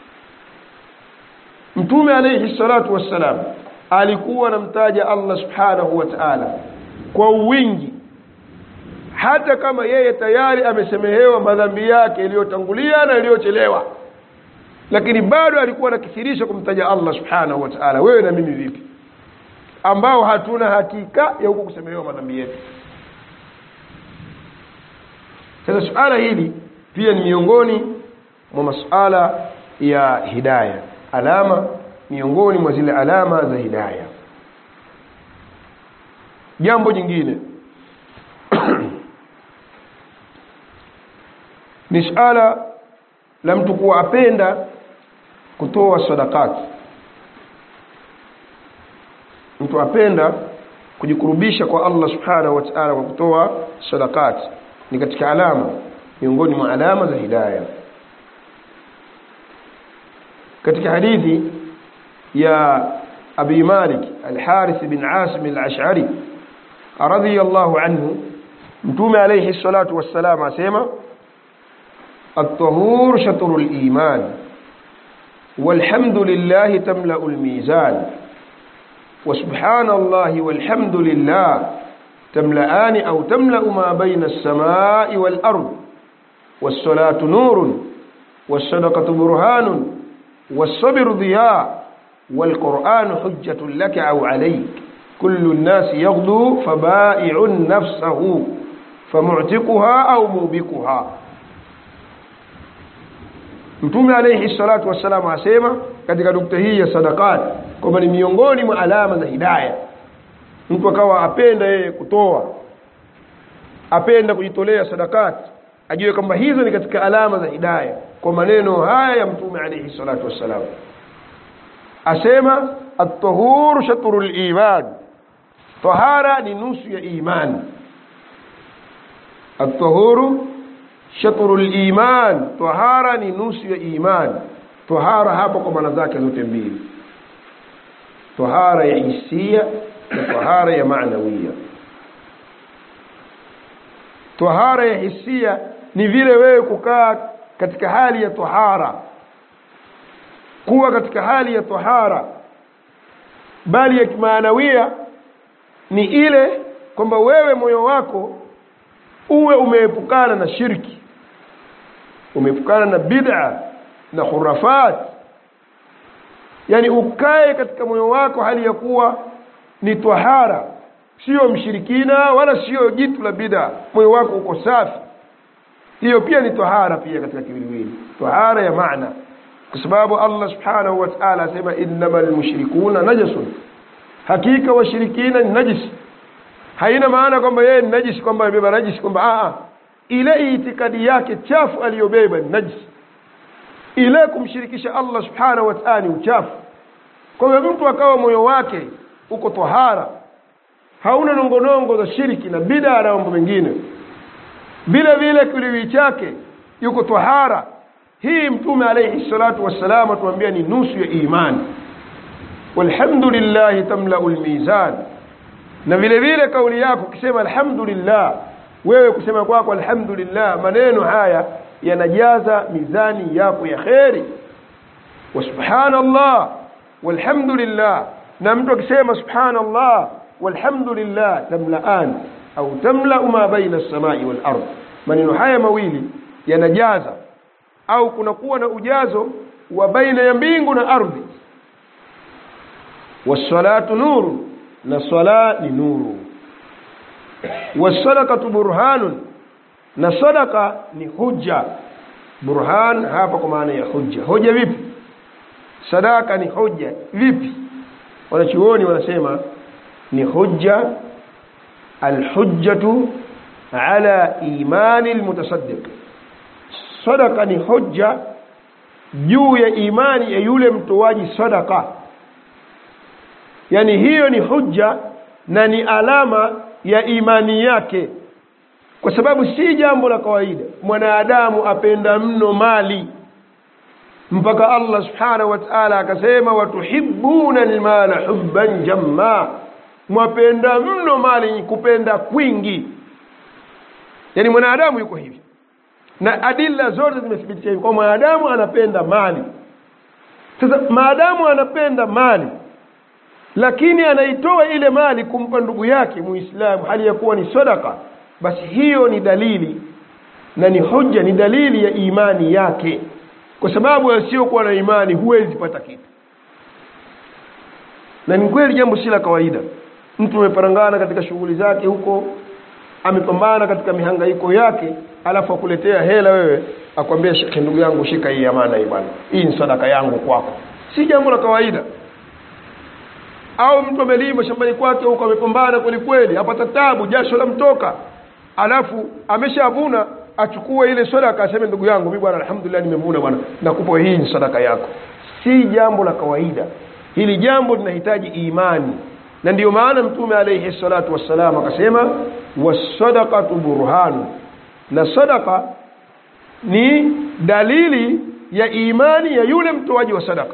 Mtume alayhi salatu wassalam alikuwa anamtaja Allah subhanahu wa ta'ala kwa wingi, hata kama yeye tayari amesemehewa madhambi yake yaliyotangulia na yaliyochelewa, lakini bado alikuwa anakithirisha kumtaja Allah subhanahu wa ta'ala. Wewe na mimi vipi, ambao hatuna hakika ya huko kusemehewa madhambi yetu? Sasa suala hili pia ni miongoni mwa masuala ya hidayah, alama miongoni mwa zile alama za hidayah. Jambo jingine ni suala la mtu kuwa apenda kutoa sadakati. Mtu apenda kujikurubisha kwa Allah subhanahu wa ta'ala kwa kutoa sadakati, ni katika alama miongoni mwa alama za hidayah. Katika hadithi ya Abi Malik al-Harith bin Asim al-Ash'ari radhiyallahu anhu, Mtume alayhi salatu wassalam asema at-tahur shatrul iman walhamdulillahi tamla'ul mizan wa subhanallahi walhamdulillah tamla'ani au tamla'u ma bayna as-samaa'i wal-ard was-salatu nurun was-sadaqatu burhanun was-sabru diya' wal-Qur'anu hujjatun laka aw 'alayk kullu an-nasi yaghdu faba'i'un nafsahu famu'tiquha aw mubiquha. Mtume alayhi salatu wassalam asema katika nukta hii ya sadaqat kwamba ni miongoni mwa alama za hidayah. Mtu akawa apenda yeye kutoa, apenda kujitolea sadaqat, ajue kwamba hizo ni katika alama za hidayah kwa maneno haya ya Mtume alayhi salatu wassalam. Asema at-tahur shatrul iman, tahara ni nusu ya imani. At-tahuru shatrul iman, tahara ni nusu ya iman. Tahara hapo kwa maana zake zote mbili, tahara ya hisia na tahara ya maanawiya. Tahara ya hisia ni vile wewe kukaa katika hali ya tahara, kuwa katika hali ya tahara, bali ya maanawiya ni ile kwamba wewe moyo wako uwe umeepukana na shirki, umeepukana na bid'a na khurafat. Yani ukae katika moyo wako hali ya kuwa ni tahara, sio mshirikina wala sio jitu la bid'a, moyo wako uko safi. Hiyo pia ni tahara pia katika kiwiliwili, tahara ya maana, kwa sababu Allah subhanahu wa ta'ala asema innamal mushrikuna najasun, hakika washirikina ni najisi. Haina maana kwamba yeye ni najisi, kwamba amebeba najisi, kwamba a ile itikadi yake chafu aliyobeba ni najisi. Ile kumshirikisha Allah subhanahu wa ta'ala ni uchafu. Kwa hiyo mtu akawa moyo wake uko tahara, hauna nongonongo za shirki na bid'a na mambo mengine, vile vile kiwiliwili chake yuko tahara, hii Mtume alayhi salatu wassalam atuambia ni nusu ya imani. Walhamdulillah tamla'ul mizan, na vile vile kauli yako ukisema alhamdulillah, wewe kusema kwako alhamdulillah, maneno haya yanajaza mizani yako ya khairi. Wa subhanallah walhamdulillah, na mtu akisema subhanallah walhamdulillah tamla'an au tamla'u ma baina as-samai wal ard, maneno haya mawili yanajaza au kunakuwa na ujazo wa baina ya mbingu na ardhi. Was-salatu nuru, na sala ni nuru. Was-sadaqatu burhanun, na sadaqa ni hujja. Burhan hapa kwa maana ya hujja. Hoja vipi? Sadaqa ni hujja vipi? Wanachuoni wanasema ni hujja, al-hujjatu ala imani al-mutasaddiq. Sadaqa ni hujja juu ya imani ya yule mtoaji sadaqa. Yani hiyo ni hujja na ni alama ya imani yake, kwa sababu si jambo la kawaida mwanadamu apenda mno mali, mpaka Allah subhanahu wa ta'ala akasema watuhibbuna almala hubban jamma, mwapenda mno mali kupenda kwingi. Yani mwanadamu yuko hivi, na adilla zote zimethibitisha hivi kwa mwanadamu anapenda mali. Sasa maadamu anapenda mali, lakini anaitoa ile mali kumpa ndugu yake Muislamu hali ya kuwa ni sadaqa, basi hiyo ni dalili na ni hujja, ni dalili ya imani yake, kwa sababu asiyokuwa na imani huwezi pata kitu. Na ni kweli jambo si la kawaida, mtu ameparangana katika shughuli zake huko, amepambana katika mihangaiko yake, alafu akuletea hela wewe, akwambia shekhi, ndugu yangu shika hii amana hii bwana, hii ni sadaka yangu kwako. Si jambo la kawaida. Au mtu amelima shambani kwake huko, amepambana kweli kweli, apata tabu, jasho la mtoka, alafu ameshavuna, achukue ile sadaka aseme ndugu yangu mimi bwana alhamdulillah nimevuna bwana, nakupa hii ni sadaka yako. Si jambo la kawaida. Hili jambo linahitaji imani, na ndiyo maana Mtume alayhi salatu wassalam akasema was-sadaqatu burhan, na sadaqa ni dalili ya imani ya yule mtoaji wa sadaqa.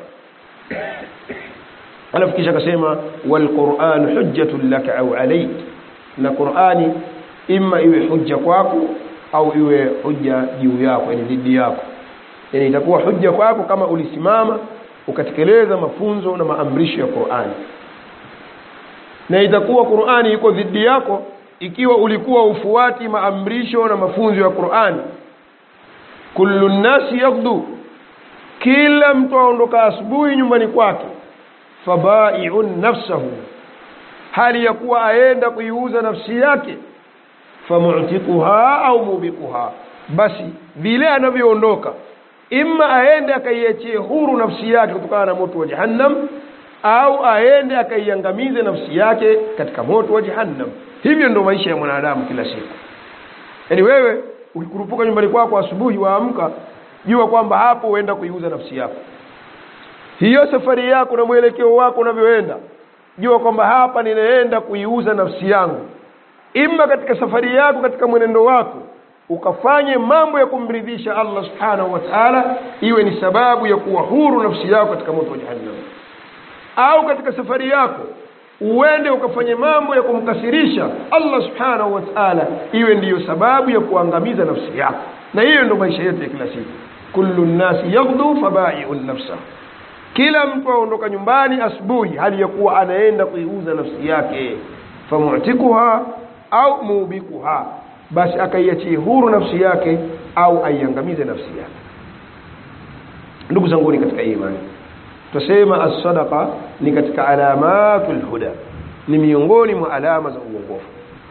Alafu kisha akasema wal Qur'an hujjatun laka au alayk, na Qur'ani imma iwe hujja kwako au iwe hujja juu yako, yani dhidi yako. Yani itakuwa hujja kwako kama ulisimama ukatekeleza mafunzo na maamrisho ya Qur'ani, na itakuwa Qur'ani iko dhidi yako ikiwa ulikuwa ufuati maamrisho na mafunzo ya Qur'an. Kullu nasi yaghdu, kila mtu aondoka asubuhi nyumbani kwake, fabai'un nafsahu, hali ya kuwa aenda kuiuza nafsi yake, famu'tiquha au mubiquha, basi vile anavyoondoka imma aende akaiachie huru nafsi yake kutokana na moto wa jahannam, au aende akaiangamize nafsi yake katika moto wa jahannam. Hivyo ndio maisha ya mwanadamu kila siku. Yaani wewe ukikurupuka nyumbani kwako asubuhi waamka, jua kwamba hapo uenda kuiuza nafsi yako. Hiyo safari yako na mwelekeo wako unavyoenda, jua kwamba hapa ninaenda kuiuza nafsi yangu. Imma katika safari yako, katika mwenendo wako, ukafanye mambo ya kumridhisha Allah subhanahu wa ta'ala, iwe ni sababu ya kuwa huru nafsi yako katika moto wa jahannam. Au katika safari yako uende ukafanye mambo ya kumkasirisha Allah subhanahu wa ta'ala, iwe ndiyo sababu ya kuangamiza nafsi yako. Na hiyo ndio maisha yetu ya kila siku. Kullu nasi yaghdu fabai'un nafsa, kila mtu aondoka nyumbani asubuhi hali ya kuwa anaenda kuiuza nafsi yake, famu'tikuha au mubikuha, basi akaiachie huru nafsi yake au aiangamize nafsi yake. Ndugu zangu ni katika imani, tusema as-sadaqa ni katika alamatul huda, ni miongoni mwa alama za uongofu.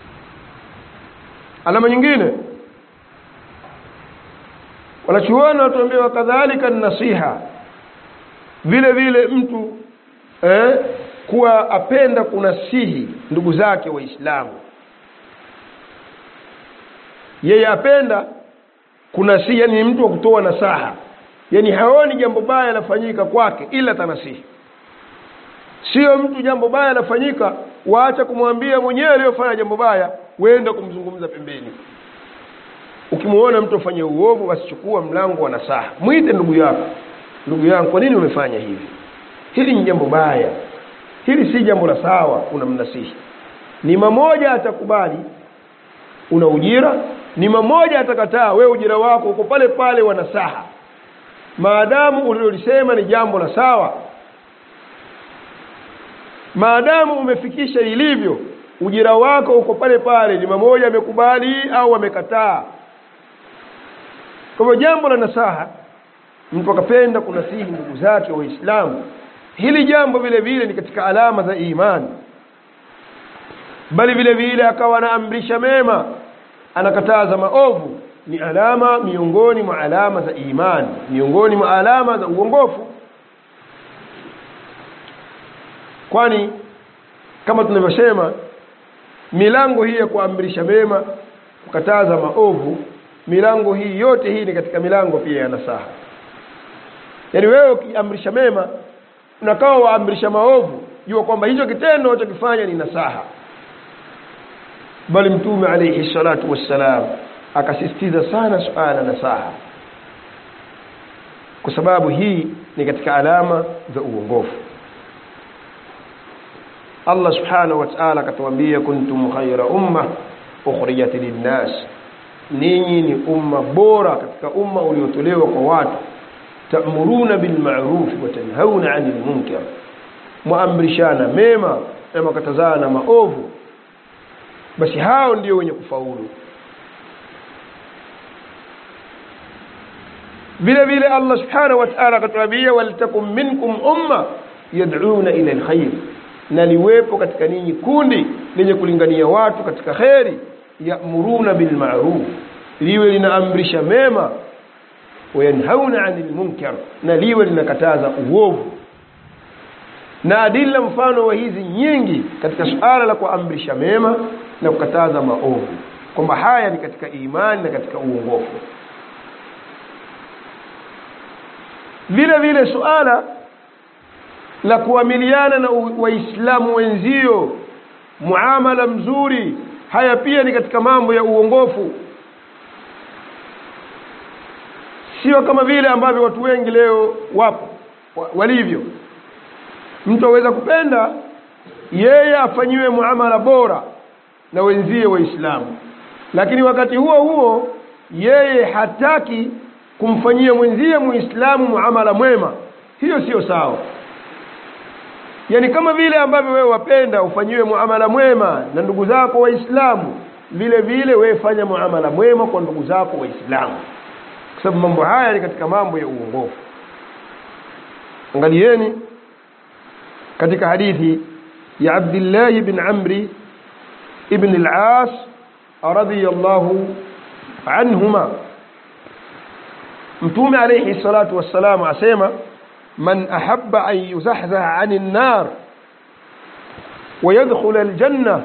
Alama nyingine wanachuoni watuambia kadhalika nasiha, vile vile mtu eh, kuwa apenda kunasihi ndugu zake waislamu. Yeye apenda kunasihi, yani mtu wa kutoa nasaha, yani haoni jambo baya lafanyika kwake ila tanasihi. Sio mtu jambo baya lafanyika waacha kumwambia mwenyewe aliyofanya jambo baya, weenda kumzungumza pembeni. Ukimuona mtu afanye uovu, wasichukua mlango wa nasaha, muite ndugu yako, ndugu yangu, kwa nini umefanya hivi? Hili ni jambo baya, hili si jambo la sawa, unamnasihi. Ni mmoja atakubali, una ujira, ni mmoja atakataa, wewe ujira wako uko pale pale wa nasaha. Maadamu ulilolisema ni jambo la sawa, maadamu umefikisha ilivyo, ujira wako uko pale pale, ni mmoja amekubali au amekataa. Kwa jambo la nasaha, mtu akapenda kunasihi ndugu zake waislamu, hili jambo vile vile ni katika alama za imani. Bali vile vile akawa anaamrisha mema, anakataza maovu, ni alama miongoni mwa alama za imani, miongoni mwa alama za uongofu. Kwani kama tunavyosema, milango hii ya kuamrisha mema, kukataza maovu, milango hii yote hii ni katika milango pia ya nasaha. Yaani wewe ukiamrisha mema unakawa waamrisha maovu, jua kwamba hicho kitendo unachokifanya ni nasaha. Bali Mtume alayhi salatu wassalam akasisitiza sana suala nasaha, kwa sababu hii ni katika alama za uongofu. Allah subhanahu wa ta'ala akatuambia, kuntum khayra umma ukhrijat lin-nas, ninyi ni umma bora katika umma uliotolewa kwa watu. Ta'muruna bil ma'ruf wa tanhauna 'anil munkar, muamrishana mema na mkatazana maovu, basi hao ndio wenye kufaulu. Vile vile Allah subhanahu wa ta'ala akatuambia, waltakum minkum umma yad'una ila alkhair, na liwepo katika ninyi kundi lenye kulingania watu katika khairi. Ya'muruna bil ma'ruf, liwe linaamrisha mema, wayanhauna 'anil munkar, na liwe linakataza uovu. Na adila mfano wa hizi nyingi katika suala la kuamrisha mema na kukataza maovu, kwamba haya ni katika imani na katika uongofu. Vile vile suala la kuamiliana na waislamu wenzio muamala mzuri, haya pia ni katika mambo ya uongofu. Sio kama vile ambavyo watu wengi leo wapo walivyo. Mtu aweza kupenda yeye afanyiwe muamala bora na wenzie waislamu, lakini wakati huo huo yeye hataki kumfanyia mwenzie muislamu muamala mwema. Hiyo sio sawa. yani kama vile ambavyo wewe wapenda ufanyiwe muamala mwema na ndugu zako waislamu, vile vile wewe fanya muamala mwema kwa ndugu zako waislamu, kwa sababu mambo haya ni katika mambo ya uongofu. Angalieni katika hadithi ya Abdullah ibn Amri ibn al-As radhiyallahu anhuma, Mtume alayhi salatu wassalam asema, man ahabba an yuzahzaha 'anil nar wa yadkhula al-janna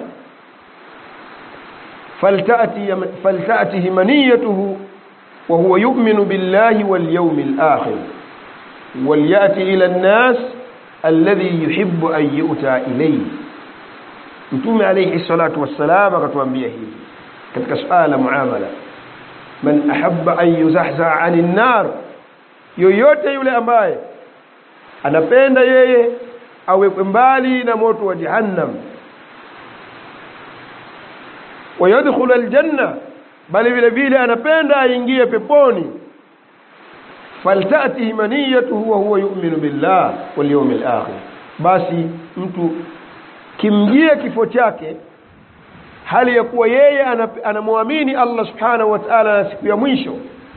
falta'ti falta'tihi maniyatuhu wa huwa yu'minu billahi wal yawmil akhir walyati ila an-nas alladhi yuhibbu an yu'ta ilayhi. Mtume alayhi salatu wassalam akatuambia hivi katika suala muamala, man ahabba an yuzahzaha 'anil nar, yoyote yule ambaye anapenda yeye awekwe mbali na moto wa jahannam, wa yadkhula aljanna, bali vile vile anapenda aingie peponi, falta'tihi maniyatuhu wa huwa yu'minu billah wal yawmil akhir, basi mtu kimjie kifo chake hali ya kuwa yeye anamwamini Allah subhanahu wa ta'ala na siku ya mwisho.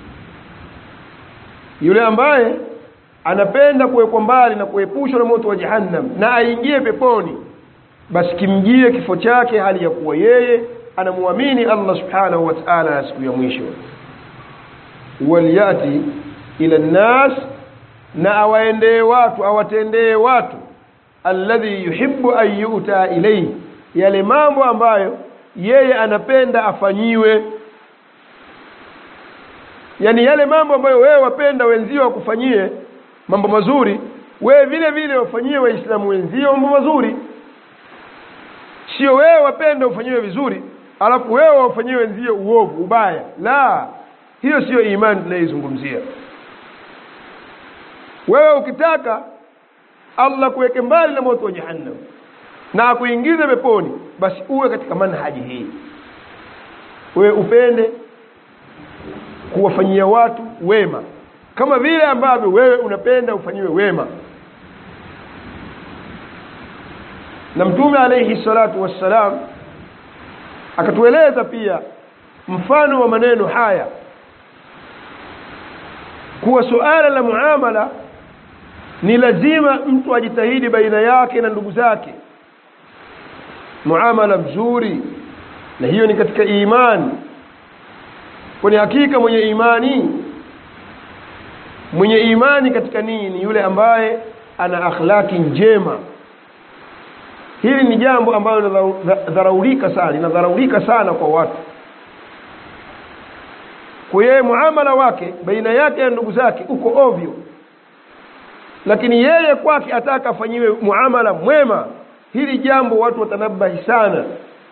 Yule ambaye anapenda kuwekwa mbali na kuepushwa na moto wa jahannam na aingie peponi, basi kimjie kifo chake hali ya kuwa yeye anamwamini Allah subhanahu wa ta'ala na siku ya mwisho. Waliyati ila nas, na awaendee watu, awatendee watu, alladhi yuhibbu an yu'ta ilayhi, yale mambo ambayo yeye anapenda afanyiwe. Yani yale mambo ambayo wewe wapenda wenzio wakufanyie mambo mazuri, wewe vile vile wafanyie waislamu wenzio mambo mazuri. Sio wewe wapenda ufanyiwe vizuri alafu wewe wafanyie wenzio uovu ubaya. La, hiyo sio imani tunayozungumzia. Wewe ukitaka Allah kuweke mbali na moto wa jahannam na kuingiza peponi, basi uwe katika manhaji hii. Wewe upende kuwafanyia watu wema kama vile ambavyo wewe unapenda ufanyiwe wema. Na Mtume alayhi salatu wassalam akatueleza pia mfano wa maneno haya, kuwa suala la muamala ni lazima mtu ajitahidi baina yake na ndugu zake, muamala mzuri, na hiyo ni katika imani. Kwani hakika mwenye imani mwenye imani katika nini? Ni yule ambaye ana akhlaki njema. Hili ni jambo ambalo linadharaulika sana, linadharaulika sana kwa watu. Kwa yeye muamala wake baina yake na ndugu zake uko ovyo, lakini yeye kwake ataka afanyiwe muamala mwema. Hili jambo watu watanabahi sana.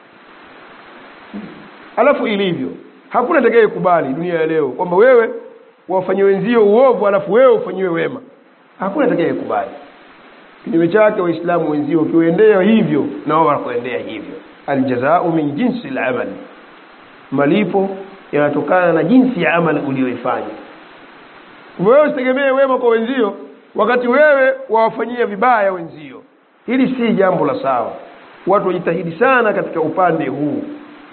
Alafu ilivyo, hakuna atakaye kubali dunia ya leo kwamba wewe wafanyie wenzio uovu alafu wewe ufanyiwe wema. Hakuna atakaye kubali. Kinyume chake waislamu wenzio ukiwaendea hivyo na wao wanakuendea hivyo. Aljazaa'u min jinsi al-amal, malipo yanatokana na jinsi ya amali uliyoifanya. Wewe usitegemee wema kwa wenzio wakati wewe wawafanyia vibaya wenzio. Hili si jambo la sawa. Watu wajitahidi sana katika upande huu.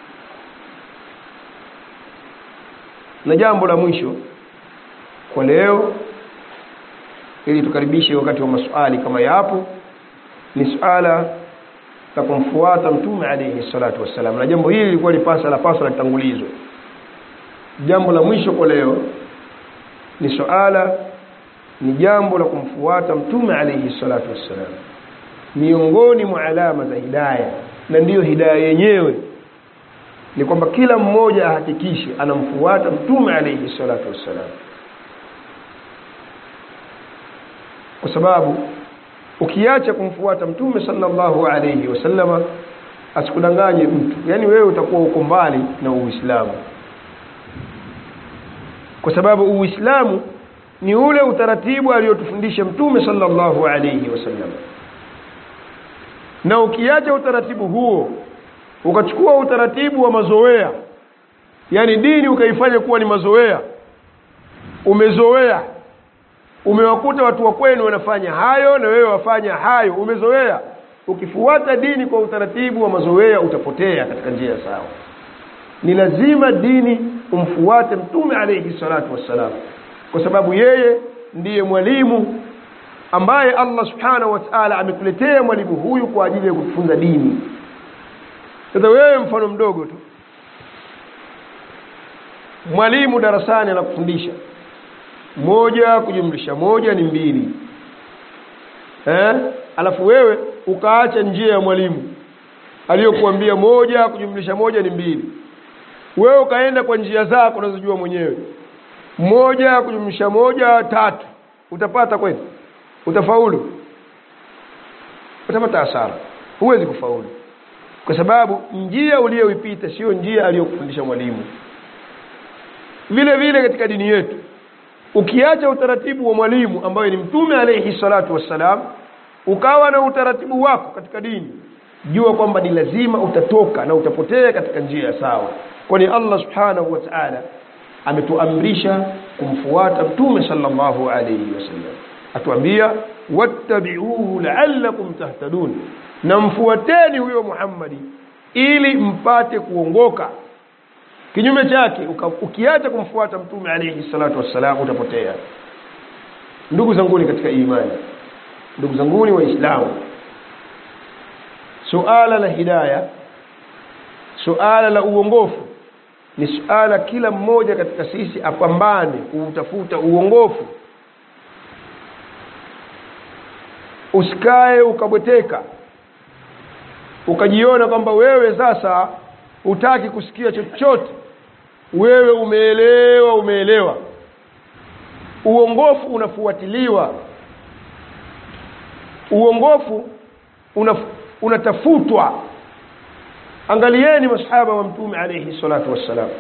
Na jambo la mwisho kwa leo, ili tukaribishe wakati wa maswali kama yapo, ni suala la kumfuata Mtume alayhi salatu wassalam. Na jambo hili lilikuwa lipasa la pasa la tangulizo. Jambo la mwisho kwa leo ni suala ni jambo la kumfuata Mtume alayhi salatu wassalam. Miongoni mwa alama za hidayah, na ndiyo hidayah yenyewe, ni kwamba kila mmoja ahakikishe anamfuata Mtume alayhi salatu wassalam. Kwa sababu ukiacha kumfuata Mtume sallallahu alayhi wasallama, asikudanganye mtu, yani wewe utakuwa uko mbali na Uislamu. Kwa sababu Uislamu ni ule utaratibu aliotufundisha Mtume sallallahu alayhi wasallam. Na ukiacha utaratibu huo ukachukua utaratibu wa mazoea, yani dini ukaifanya kuwa ni mazoea, umezoea umewakuta watu wa kwenu wanafanya hayo na wewe wafanya hayo, umezoea. Ukifuata dini kwa utaratibu wa mazoea utapotea katika njia sawa. Ni lazima dini umfuate Mtume alayhi salatu wassalam, kwa sababu yeye ndiye mwalimu ambaye Allah subhanahu wa ta'ala amekuletea mwalimu huyu kwa ajili ya kufunza dini. Sasa wewe mfano mdogo tu, mwalimu darasani anakufundisha moja kujumlisha moja ni mbili, eh alafu wewe ukaacha njia ya mwalimu aliyokuambia moja kujumlisha moja ni mbili, wewe ukaenda kwa njia zako unazojua mwenyewe, moja kujumlisha moja tatu, utapata kweli? Utafaulu? Utapata hasara, huwezi kufaulu, kwa sababu njia uliyoipita sio njia aliyokufundisha mwalimu. Vile vile katika dini yetu, ukiacha utaratibu wa mwalimu ambaye ni Mtume alayhi salatu wassalam, ukawa na utaratibu wako katika dini, jua kwamba ni lazima utatoka na utapotea katika njia sawa. Kwani Allah subhanahu wa ta'ala ametuamrisha kumfuata Mtume sallallahu alayhi wasallam, atuambia wattabi'uhu la'allakum tahtadun, na mfuateni huyo Muhammadi ili mpate kuongoka. Kinyume chake ukiacha kumfuata Mtume alayhi salatu wassalam utapotea. Ndugu zanguni katika imani, ndugu zanguni waislamu, suala la hidayah, suala la uongofu ni suala kila mmoja katika sisi apambane kutafuta uongofu. Usikae ukabweteka ukajiona kwamba wewe sasa hutaki kusikia chochote, wewe umeelewa umeelewa. Uongofu unafuatiliwa, uongofu unaf, unatafutwa. Angalieni masahaba wa Mtume alayhi salatu wassalam,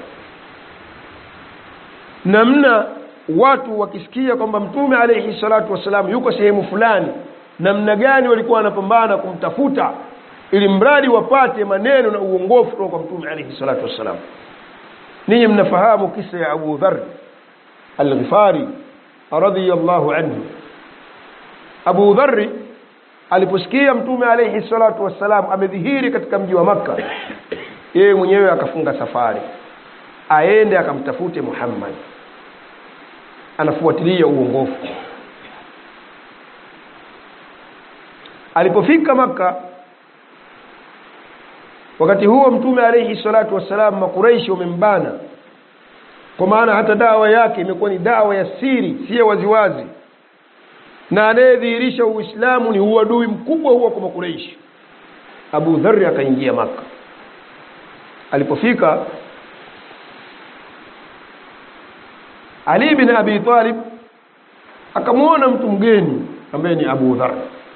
namna watu wakisikia kwamba Mtume alayhi salatu wassalam yuko sehemu fulani, namna gani walikuwa wanapambana kumtafuta ili mradi wapate maneno na uongofu kutoka kwa Mtume alayhi salatu wassalam. Ninyi mnafahamu kisa ya Abu Dharr al-Ghifari radhiyallahu anhu. Abu Dharr aliposikia Mtume alayhi salatu wassalam amedhihiri katika mji wa Makka, yeye mwenyewe akafunga safari aende akamtafute Muhammad, anafuatilia uongofu. Alipofika Makka, wakati huo Mtume alayhi salatu wassalam Makuraishi wamembana, kwa maana hata dawa yake imekuwa ni dawa ya siri, si waziwazi, na anayedhihirisha Uislamu ni uadui mkubwa huo kwa Makuraishi. Abu Dharr akaingia Makka. Alipofika, Ali bin Abi Talib akamuona mtu mgeni ambaye ni Abu Dharr,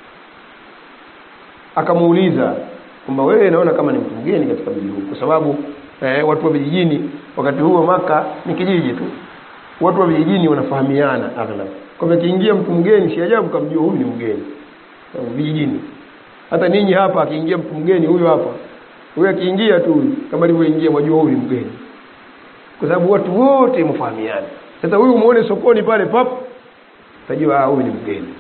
akamuuliza kwamba wewe naona kama ni mtu mgeni katika mji huu, kwa sababu eh, watu wa vijijini wakati huo Makka ni kijiji tu, watu wa vijijini wanafahamiana aghlab. Kwa kiingia mtu mgeni si ajabu kumjua huyu ni mgeni vijijini. Hata ninyi hapa akiingia mtu mgeni huyu hapa, huyu akiingia tu kama alivyoingia wajua huyu ni mgeni, kwa sababu watu wote mfahamiana. Sasa huyu muone sokoni pale pap, tajua huyu ni mgeni.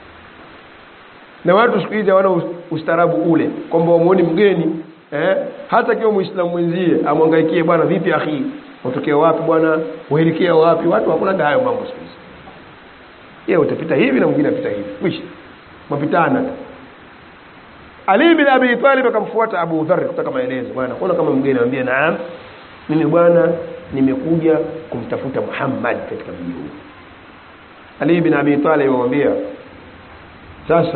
Na watu siku hizi hawana ustaarabu ule kwamba wamuone mgeni eh hata kiwa Muislamu mwenzie amwangaikie, bwana vipi akhi, utokea wapi bwana, uelekea wapi? Watu hakuna hayo mambo siku hizi. Yeye utapita hivi na mwingine apita hivi, wishi mapitana. Ali bin Abi Talib akamfuata Abu Dharr kutaka maelezo. Bwana unaona kama mgeni, anambia naam, mimi bwana nimekuja kumtafuta Muhammad katika mji huu. Ali bin Abi Talib amwambia, sasa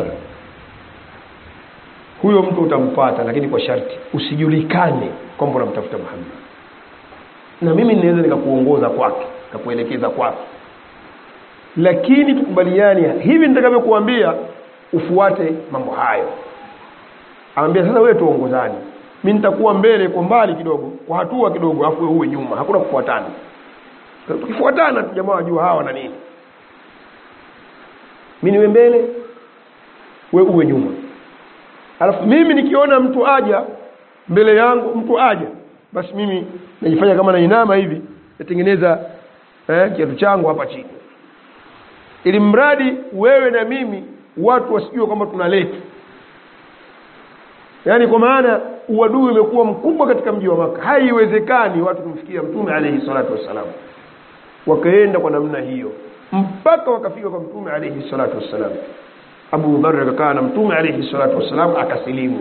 huyo mtu utampata, lakini kwa sharti usijulikane kwamba unamtafuta Muhammad, na mimi ninaweza nikakuongoza kwake, nikakuelekeza kwake, lakini tukubaliane hivi nitakavyokuambia ufuate mambo hayo. Anambia sasa wewe tuongozane, mimi nitakuwa mbele kwa mbali kidogo, kwa hatua kidogo, afu wewe uwe nyuma, hakuna kufuatana. Tukifuatana tu jamaa wajua hawa na nini. Mimi niwe mbele, wewe uwe nyuma. Alafu mimi nikiona mtu aja mbele yangu, mtu aja, basi mimi najifanya kama nainama hivi, natengeneza eh kiatu changu hapa chini. ili mradi wewe na mimi watu wasijue kwamba tunaleta. Yaani kwa maana uadui umekuwa mkubwa katika mji wa Makka, haiwezekani watu kumfikia Mtume alayhi salatu wassalam. Wakaenda kwa namna hiyo mpaka wakafika kwa Mtume alayhi salatu wassalam. Abu Dharr akakaa na Mtume alayhi salatu wassalam akasilimu.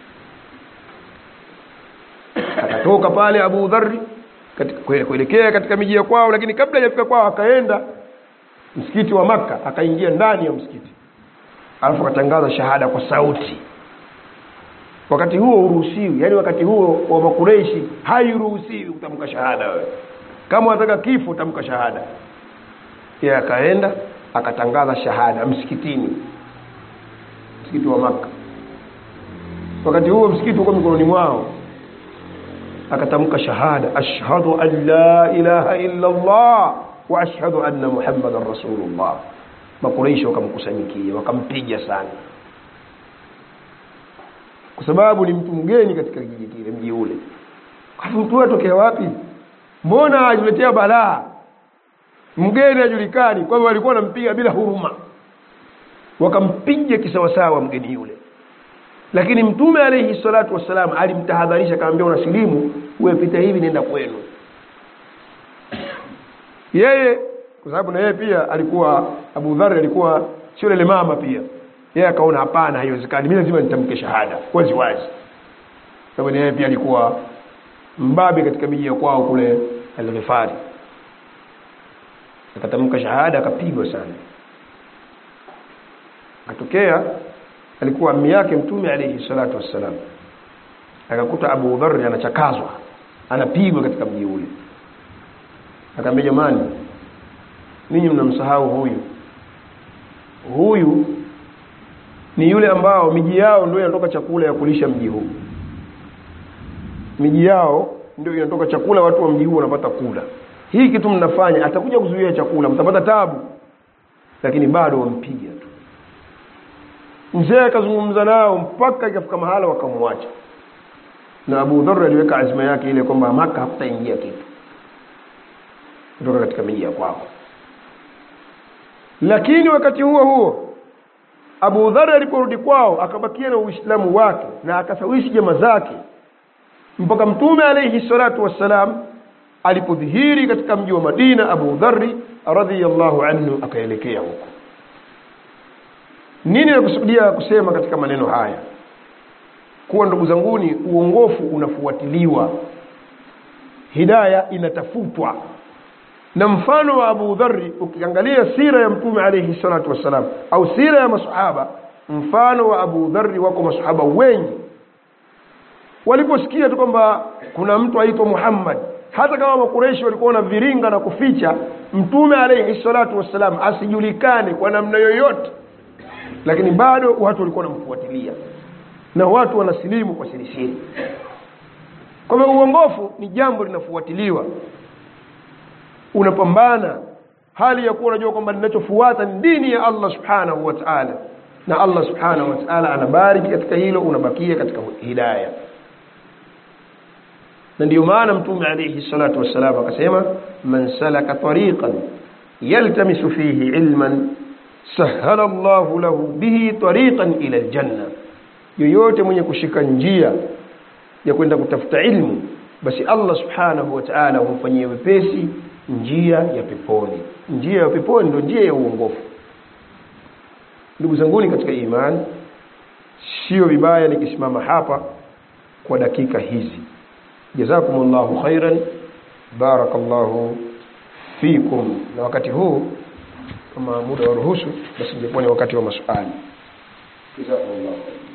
Akatoka pale Abu Dharr katika kuelekea katika miji ya kwao, lakini kabla hajafika kwao akaenda msikiti wa Makka, akaingia ndani ya msikiti. Alafu akatangaza shahada kwa sauti. Wakati huo uruhusiwi, yani wakati huo wa Makureishi hairuhusiwi kutamka shahada wewe. Kama unataka kifo tamka shahada. Yeye akaenda akatangaza shahada msikitini. Msikiti wa Makka. Wakati huo msikiti uko mikononi mwao. Akatamka shahada, ashhadu an la ilaha illa Allah wa ashhadu anna Muhammadar Rasulullah. Makureishi wakamkusanyikia, wakampiga sana. Kwa sababu ni mtu mgeni katika kijiji kile, mji ule. Kwa mtu atokea wapi? Mbona ajuletea balaa? Mgeni ajulikani, kwa hivyo walikuwa wanampiga bila huruma. Wakampiga kisawasawa mgeni yule. Lakini Mtume alayhi salatu wasalam alimtahadharisha, akamwambia unasilimu, wewe pita hivi nenda kwenu. Yeye kwa sababu na yeye pia alikuwa Abu Dharr alikuwa sio ile mama pia. Yeye akaona hapana, haiwezekani, mimi lazima nitamke shahada wazi wazi. Sababu yeye pia alikuwa mbabe katika miji ya kwao kule Al-Ghifari. Akatamka shahada akapigwa sana. Akatokea alikuwa ammi yake Mtume alayhi salatu wassalam. Akakuta Abu Dharr anachakazwa, anapigwa katika mji ule. Akamwambia jamani, ninyi mnamsahau huyu. Huyu ni yule ambao miji yao ndio inatoka chakula ya kulisha mji huu. Miji yao ndio inatoka chakula, watu wa mji huu wanapata kula. Hii kitu mnafanya atakuja kuzuia chakula, mtapata taabu. Lakini bado wampiga tu. Mzee akazungumza nao mpaka ikafika mahala wakamwacha. Na Abu Dharr aliweka azma yake ile kwamba Makka hakutaingia kitu kutoka katika miji ya kwao. Lakini wakati huo huo Abu Dharr aliporudi kwao akabakia na Uislamu wake na akasawishi jamaa zake mpaka Mtume alayhi salatu wassalam alipodhihiri katika mji wa Madina. Abu Dharr radhiyallahu anhu akaelekea huko. Nini nakusudia kusema katika maneno haya? Kuwa ndugu zanguni, uongofu unafuatiliwa, hidayah inatafutwa. Na mfano wa Abu Dharr ukiangalia sira ya Mtume alayhi salatu wassalam au sira ya masahaba, mfano wa Abu Dharr wako masahaba wengi waliposikia tu kwamba kuna mtu aitwa Muhammad, hata kama Makureishi walikuwa na viringa na kuficha Mtume alayhi salatu wassalam asijulikane kwa namna yoyote, lakini bado watu walikuwa wanamfuatilia na watu wanasilimu kwa siri siri. Kwa hivyo uongofu ni jambo linafuatiliwa. Unapambana hali ya kuwa unajua kwamba ninachofuata ni dini ya Allah subhanahu wa ta'ala, na Allah subhanahu wa ta'ala anabariki katika hilo, unabakia katika hidayah. Na ndio maana Mtume alayhi salatu wassalam akasema, man salaka tariqan yaltamisu fihi ilman sahala Allahu lahu bihi tariqan ila aljanna. Yoyote mwenye kushika njia ya kwenda kutafuta ilmu, basi Allah subhanahu wa ta'ala humfanyia wepesi njia ya peponi. Njia ya peponi ndio njia ya uongofu. Ndugu zanguni katika imani, sio vibaya nikisimama hapa kwa dakika hizi. Jazakumullahu khairan, barakallahu fikum. Na wakati huu kama muda wa ruhusu, basi ndipo ni wakati wa maswali. Jazakumullahu khairan.